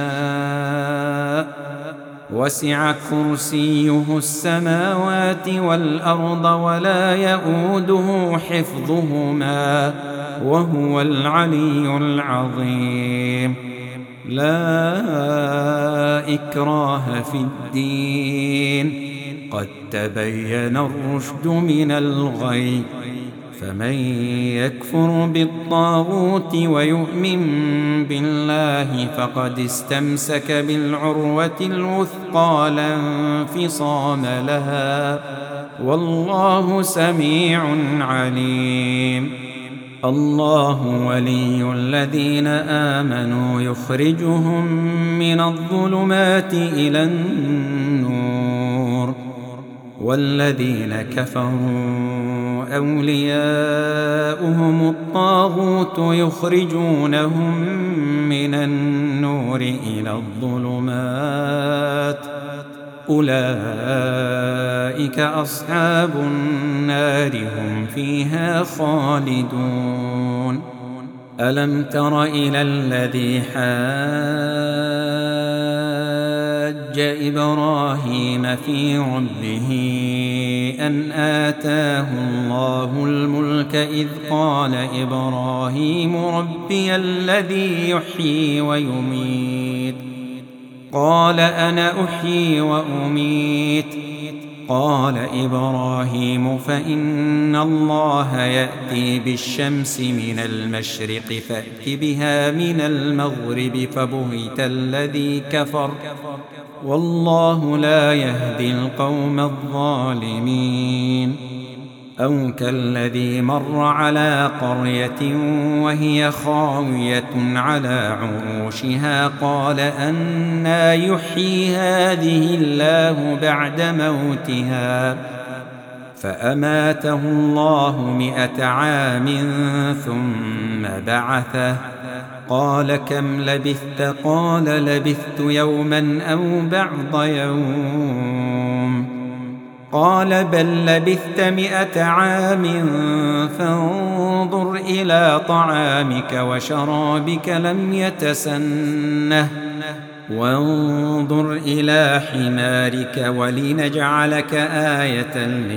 شاء وسع كرسيه السماوات والأرض ولا يؤوده حفظهما وهو العلي العظيم. لا إكراه في الدين قد تبين الرشد من الغي فمن يكفر بالطاغوت ويؤمن بالله فقد استمسك بالعروة الوثقى لا انفصام لها والله سميع عليم. الله ولي الذين آمنوا يخرجهم من الظلمات إلى النور والذين كفروا أولياؤهم الطاغوت يخرجونهم من النور إلى الظلمات أولئك أصحاب النار هم فيها خالدون. ألم تر إلى الذي حاج إبراهيم في ربه أن آتاه الله الملك إذ قال إبراهيم ربي الذي يحيي ويميت قال أنا أحيي وأميت قال إبراهيم فإن الله يأتي بالشمس من المشرق فأت بها من المغرب فبهت الذي كفر والله لا يهدي القوم الظالمين. أو كالذي مر على قرية وهي خاوية على عروشها قال أنى يحيي هذه الله بعد موتها فأماته الله 100 عام ثم بعثه قال كم لبثت قال لبثت يوما أو بعض يوم قال بل لبثت 100 عام فانظر إلى طعامك وشرابك لم يتسنه وانظر إلى حمارك ولنجعلك آية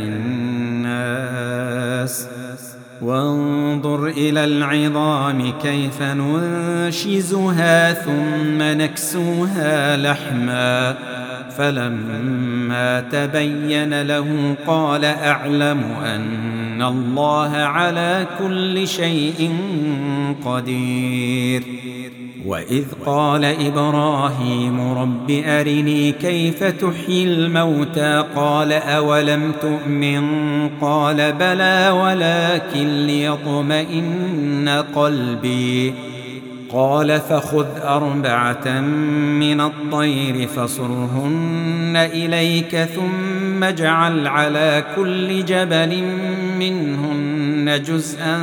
للناس وانظر إلى العظام كيف ننشزها ثم نكسوها لحما فلما تبين له قال أعلم أن الله على كل شيء قدير. وإذ قال إبراهيم رب أرني كيف تحيي الموتى قال أولم تؤمن قال بلى ولكن ليطمئن قلبي قال فخذ 4 من الطير فصرهن إليك ثم اجعل على كل جبل منهن جزءا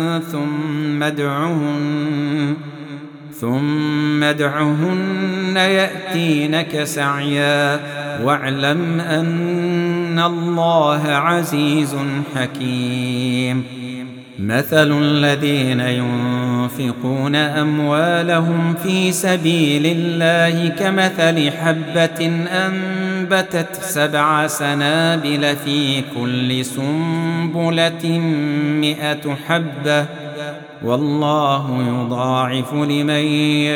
ثم ادعهن يأتينك سعيا واعلم أن الله عزيز حكيم. مثل الذين ينفقون أموالهم في سبيل الله كمثل حبة أنبتت 7 سنابل في كل سنبلة 100 حبة والله يضاعف لمن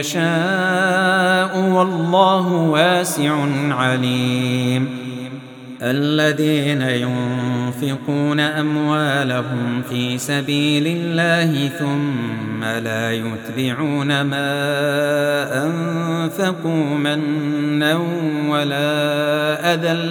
يشاء والله واسع عليم. الذين ينفقون أموالهم في سبيل الله ثم لا يتبعون ما أنفقوا منا ولا أذى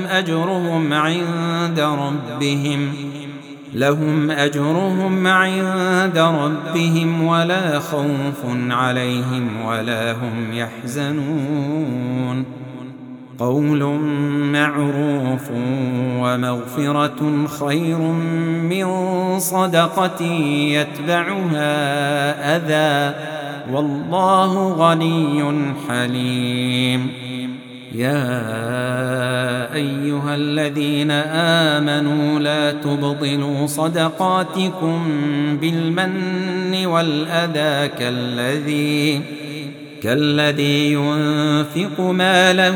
لهم أجرهم عند ربهم ولا خوف عليهم ولا هم يحزنون. قول معروف ومغفرة خير من صدقة يتبعها أذى والله غني حليم. يا أيها الذين آمنوا لا تبطلوا صدقاتكم بالمن والأذى كالذي ينفق ماله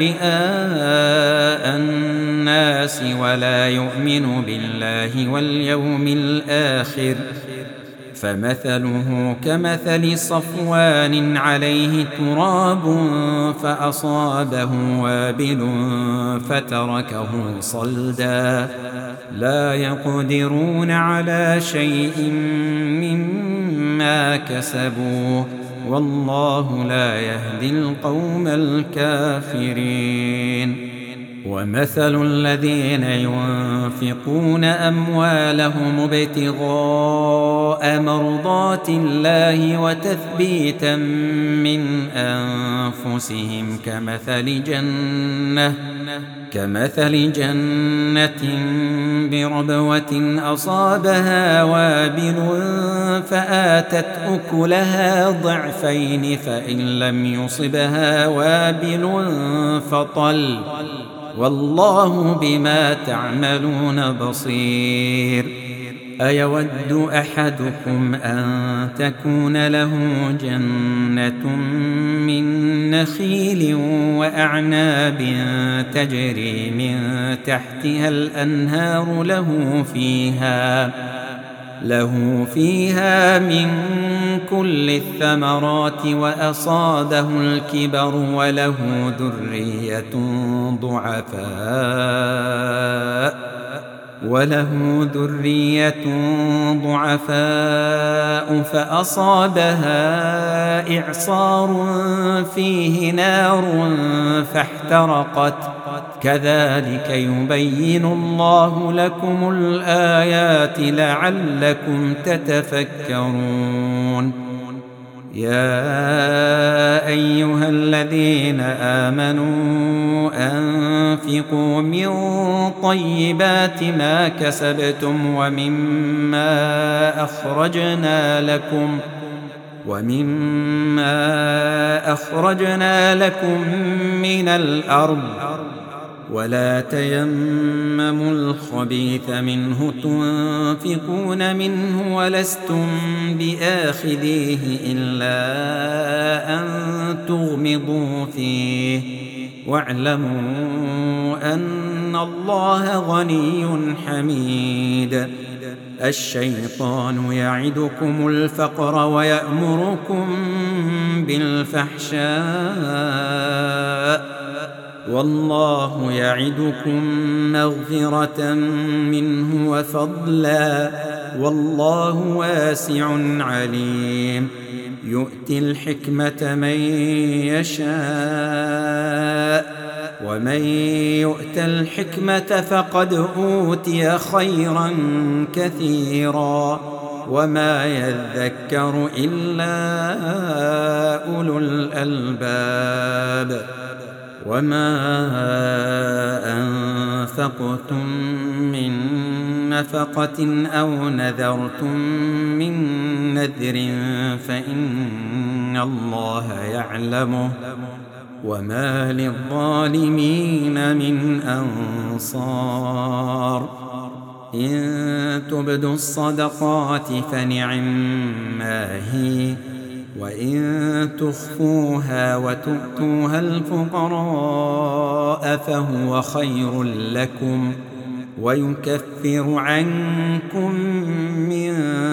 رئاء الناس ولا يؤمن بالله واليوم الآخر فمثله كمثل صفوان عليه تراب فأصابه وابل فتركه صلدا لا يقدرون على شيء مما كسبوا والله لا يهدي القوم الكافرين. ومثل الذين ينفقون أموالهم ابتغاء مرضات الله وتثبيتا من أنفسهم كمثل جنة بربوة أصابها وابل فآتت أكلها ضعفين فإن لم يصبها وابل فطل والله بما تعملون بصير. أيود أحدكم أن تكون له جنة من نخيل وأعناب تجري من تحتها الأنهار له فيها من كل الثمرات وأصابه الكبر وله ذرية ضعفاء فأصابها إعصار فيه نار فاحترقت كذلك يبين الله لكم الآيات لعلكم تتفكرون. يا أيها الذين آمنوا أنفقوا من طيبات ما كسبتم ومما أخرجنا لكم من الأرض ولا تيمموا الخبيث منه تنفقون منه ولستم بآخذيه إلا أن تغمضوا فيه واعلموا أن الله غني حميد. الشيطان يعدكم الفقر ويأمركم بالفحشاء والله يعدكم مغفرة منه وفضلا والله واسع عليم. يؤتي الحكمة من يشاء ومن يؤت الحكمة فقد أوتي خيرا كثيرا وما يذكر إلا أولو الألباب. وما أنفقتم من نفقة أو نذرتم من نذر فإن الله يعلمه، وما للظالمين من أنصار. إن تبدوا الصدقات فنعما هي، وإن تخفوها وتؤتوها الفقراء فهو خير لكم، ويكفر عنكم من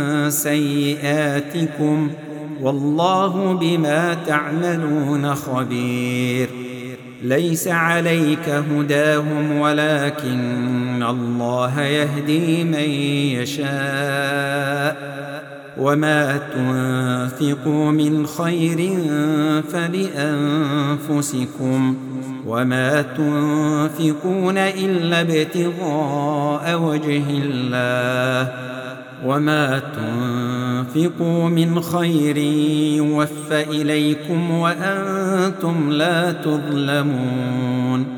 سيئاتكم، والله بما تعملون خبير. ليس عليك هداهم ولكن الله يهدي من يشاء، وما تنفقوا من خير فلأنفسكم، وما تنفقون إلا ابتغاء وجه الله، وما تنفقوا من خير يوفى إليكم وأنتم لا تظلمون.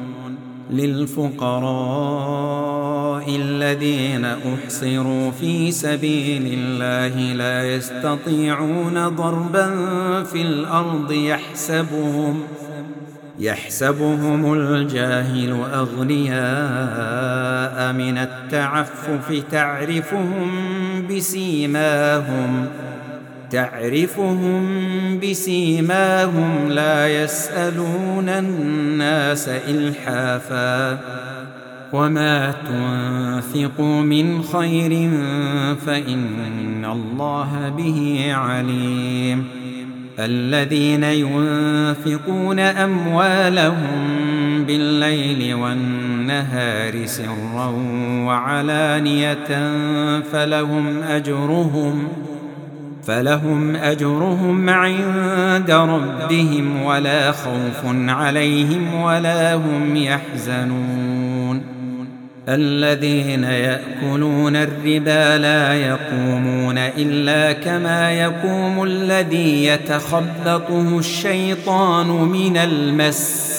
للفقراء الذين أحصروا في سبيل الله لا يستطيعون ضربا في الأرض يحسبهم الجاهل أغنياء من التعفف تعرفهم بسيماهم لا يسألون الناس إلحافا. وما تنفقوا من خير فإن الله به عليم. الذين ينفقون أموالهم بالليل والنهار سرا وعلانية فلهم أجرهم عند ربهم ولا خوف عليهم ولا هم يحزنون. الذين يأكلون الربا لا يقومون إلا كما يقوم الذي يتخبطه الشيطان من المس،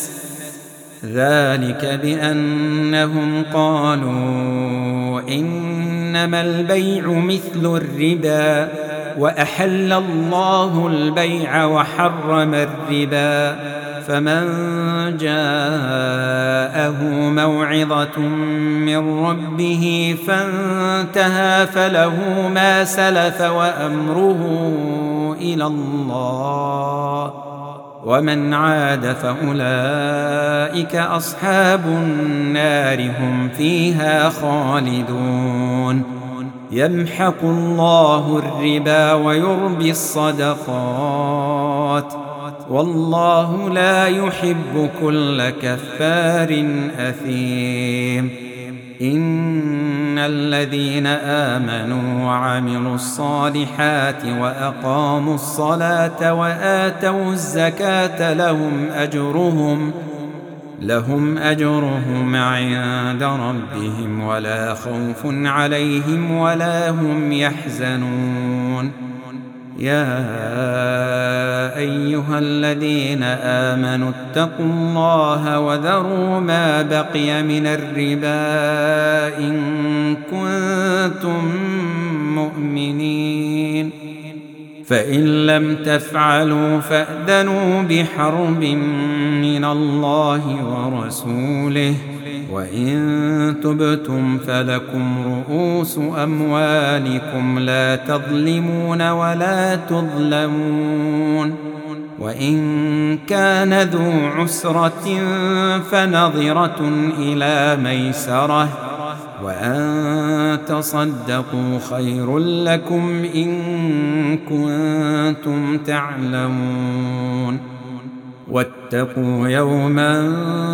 ذلك بأنهم قالوا إنما البيع مثل الربا وأحل الله البيع وحرم الربا. فمن جاءه موعظة من ربه فانتهى فله ما سلف وأمره إلى الله، ومن عاد فأولئك أصحاب النار هم فيها خالدون. يمحق الله الربا ويربي الصدقات، والله لا يحب كل كفار أثيم. إن الذين آمنوا وعملوا الصالحات وأقاموا الصلاة وآتوا الزكاة لهم أجرهم عند ربهم ولا خوف عليهم ولا هم يحزنون. يا أيها الذين آمنوا اتقوا الله وذروا ما بقي من الربا إن كنتم مؤمنين، فإن لم تفعلوا فأذنوا بحرب من الله ورسوله، وإن تبتم فلكم رؤوس أموالكم لا تظلمون ولا تظلمون. وإن كان ذو عسرة فنظرة إلى ميسرة، وأن تصدقوا خير لكم إن كنتم تعلمون. واتقوا يوما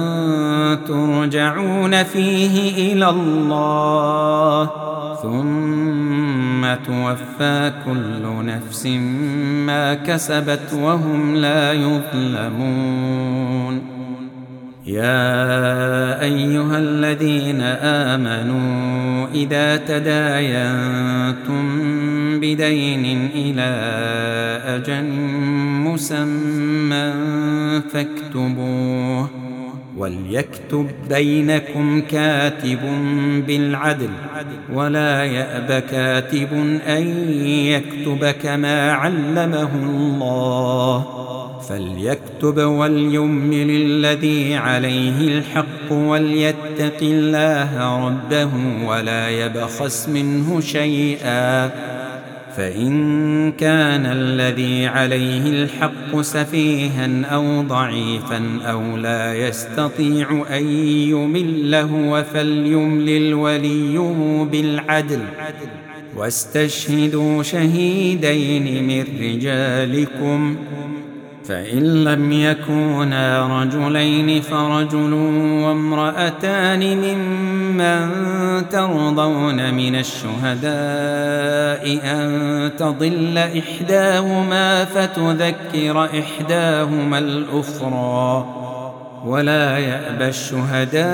ترجعون فيه إلى الله ثم توفى كل نفس ما كسبت وهم لا يظلمون. يا أيها الذين آمنوا إذا تداينتم بدين إلى أجل مسمى فاكتبوه وليكتب بينكم كاتب بالعدل ولا يأب كاتب أن يكتب كما علمه الله فليكتب وليملل الذي عليه الحق وليتق الله ربه ولا يبخس منه شيئا فإن كان الذي عليه الحق سفيها أو ضعيفا أو لا يستطيع أن يمله فليملل وليه بالعدل واستشهدوا شهيدين من رجالكم فإن لم يكونا رجلين فرجل وامرأتان ممن ترضون من الشهداء أن تضل إحداهما فتذكر إحداهما الأخرى ولا يأبى الشهداء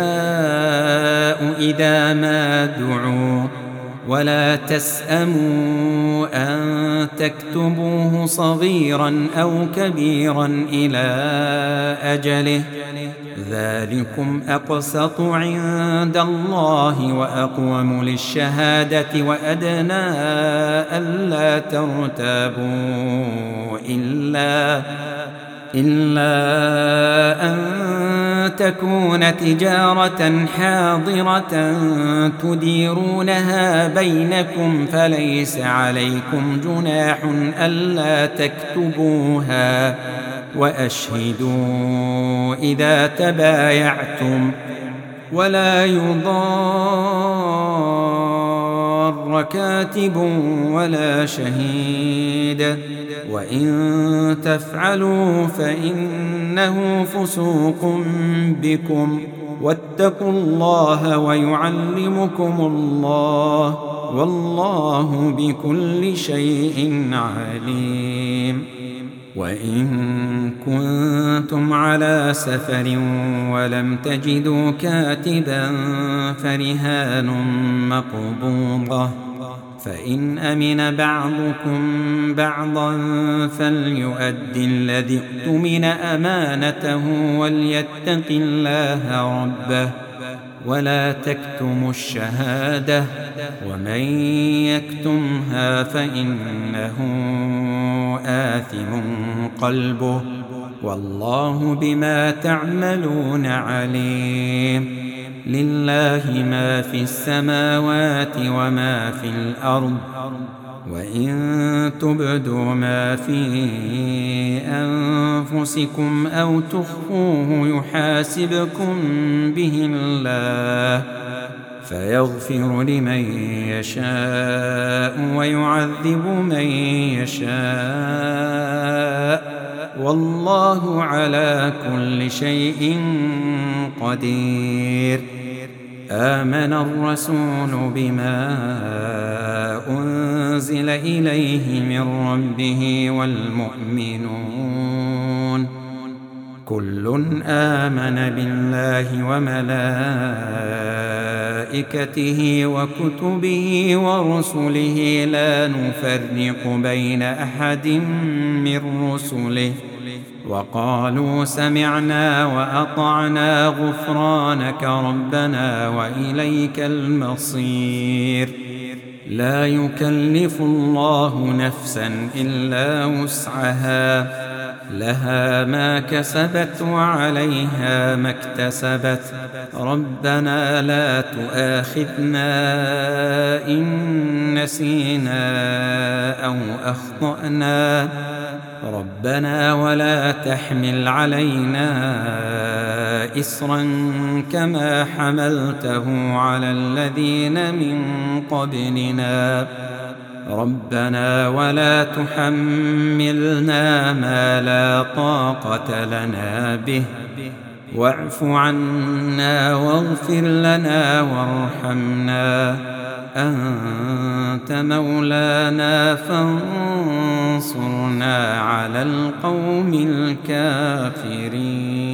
إذا ما دعوا ولا تسأموا أن تكتبوه صغيرا أو كبيرا إلى أجله ذلكم أقسط عند الله وأقوم للشهادة وأدنى ألا ترتابوا إلا أن تكون تجارة حاضرة تديرونها بينكم فليس عليكم جناح ألا تكتبوها وأشهدوا إذا تبايعتم ولا يضار كاتب ولا شهيد وإن تفعلوا فإنه فسوق بكم واتقوا الله ويعلمكم الله والله بكل شيء عليم وإن كنتم على سفر ولم تجدوا كاتبا فرهان مقبوضة فإن أمن بعضكم بعضا فليؤدي الذي اؤتمن أمانته وليتق الله ربه ولا تكتموا الشهادة ومن يكتمها فإنه آثم قلبه والله بما تعملون عليم لله ما في السماوات وما في الأرض وإن تبدوا ما في أنفسكم أو تخفوه يحاسبكم به الله فيغفر لمن يشاء ويعذب من يشاء والله على كل شيء قدير آمن الرسول بما أنزل إليه من ربه والمؤمنون كل آمن بالله وملائكته وكتبه ورسله لا نفرق بين أحد من رسله وقالوا سمعنا وأطعنا غفرانك ربنا وإليك المصير لا يكلف الله نفسا إلا وسعها لها ما كسبت وعليها ما اكتسبت ربنا لا تؤاخذنا إن نسينا أو أخطأنا ربنا ولا تحمل علينا إصرا كما حملته على الذين من قبلنا ربنا ولا تحملنا ما لا طاقة لنا به واعف عنا واغفر لنا وارحمنا أنت مولانا فانصرنا على القوم الكافرين.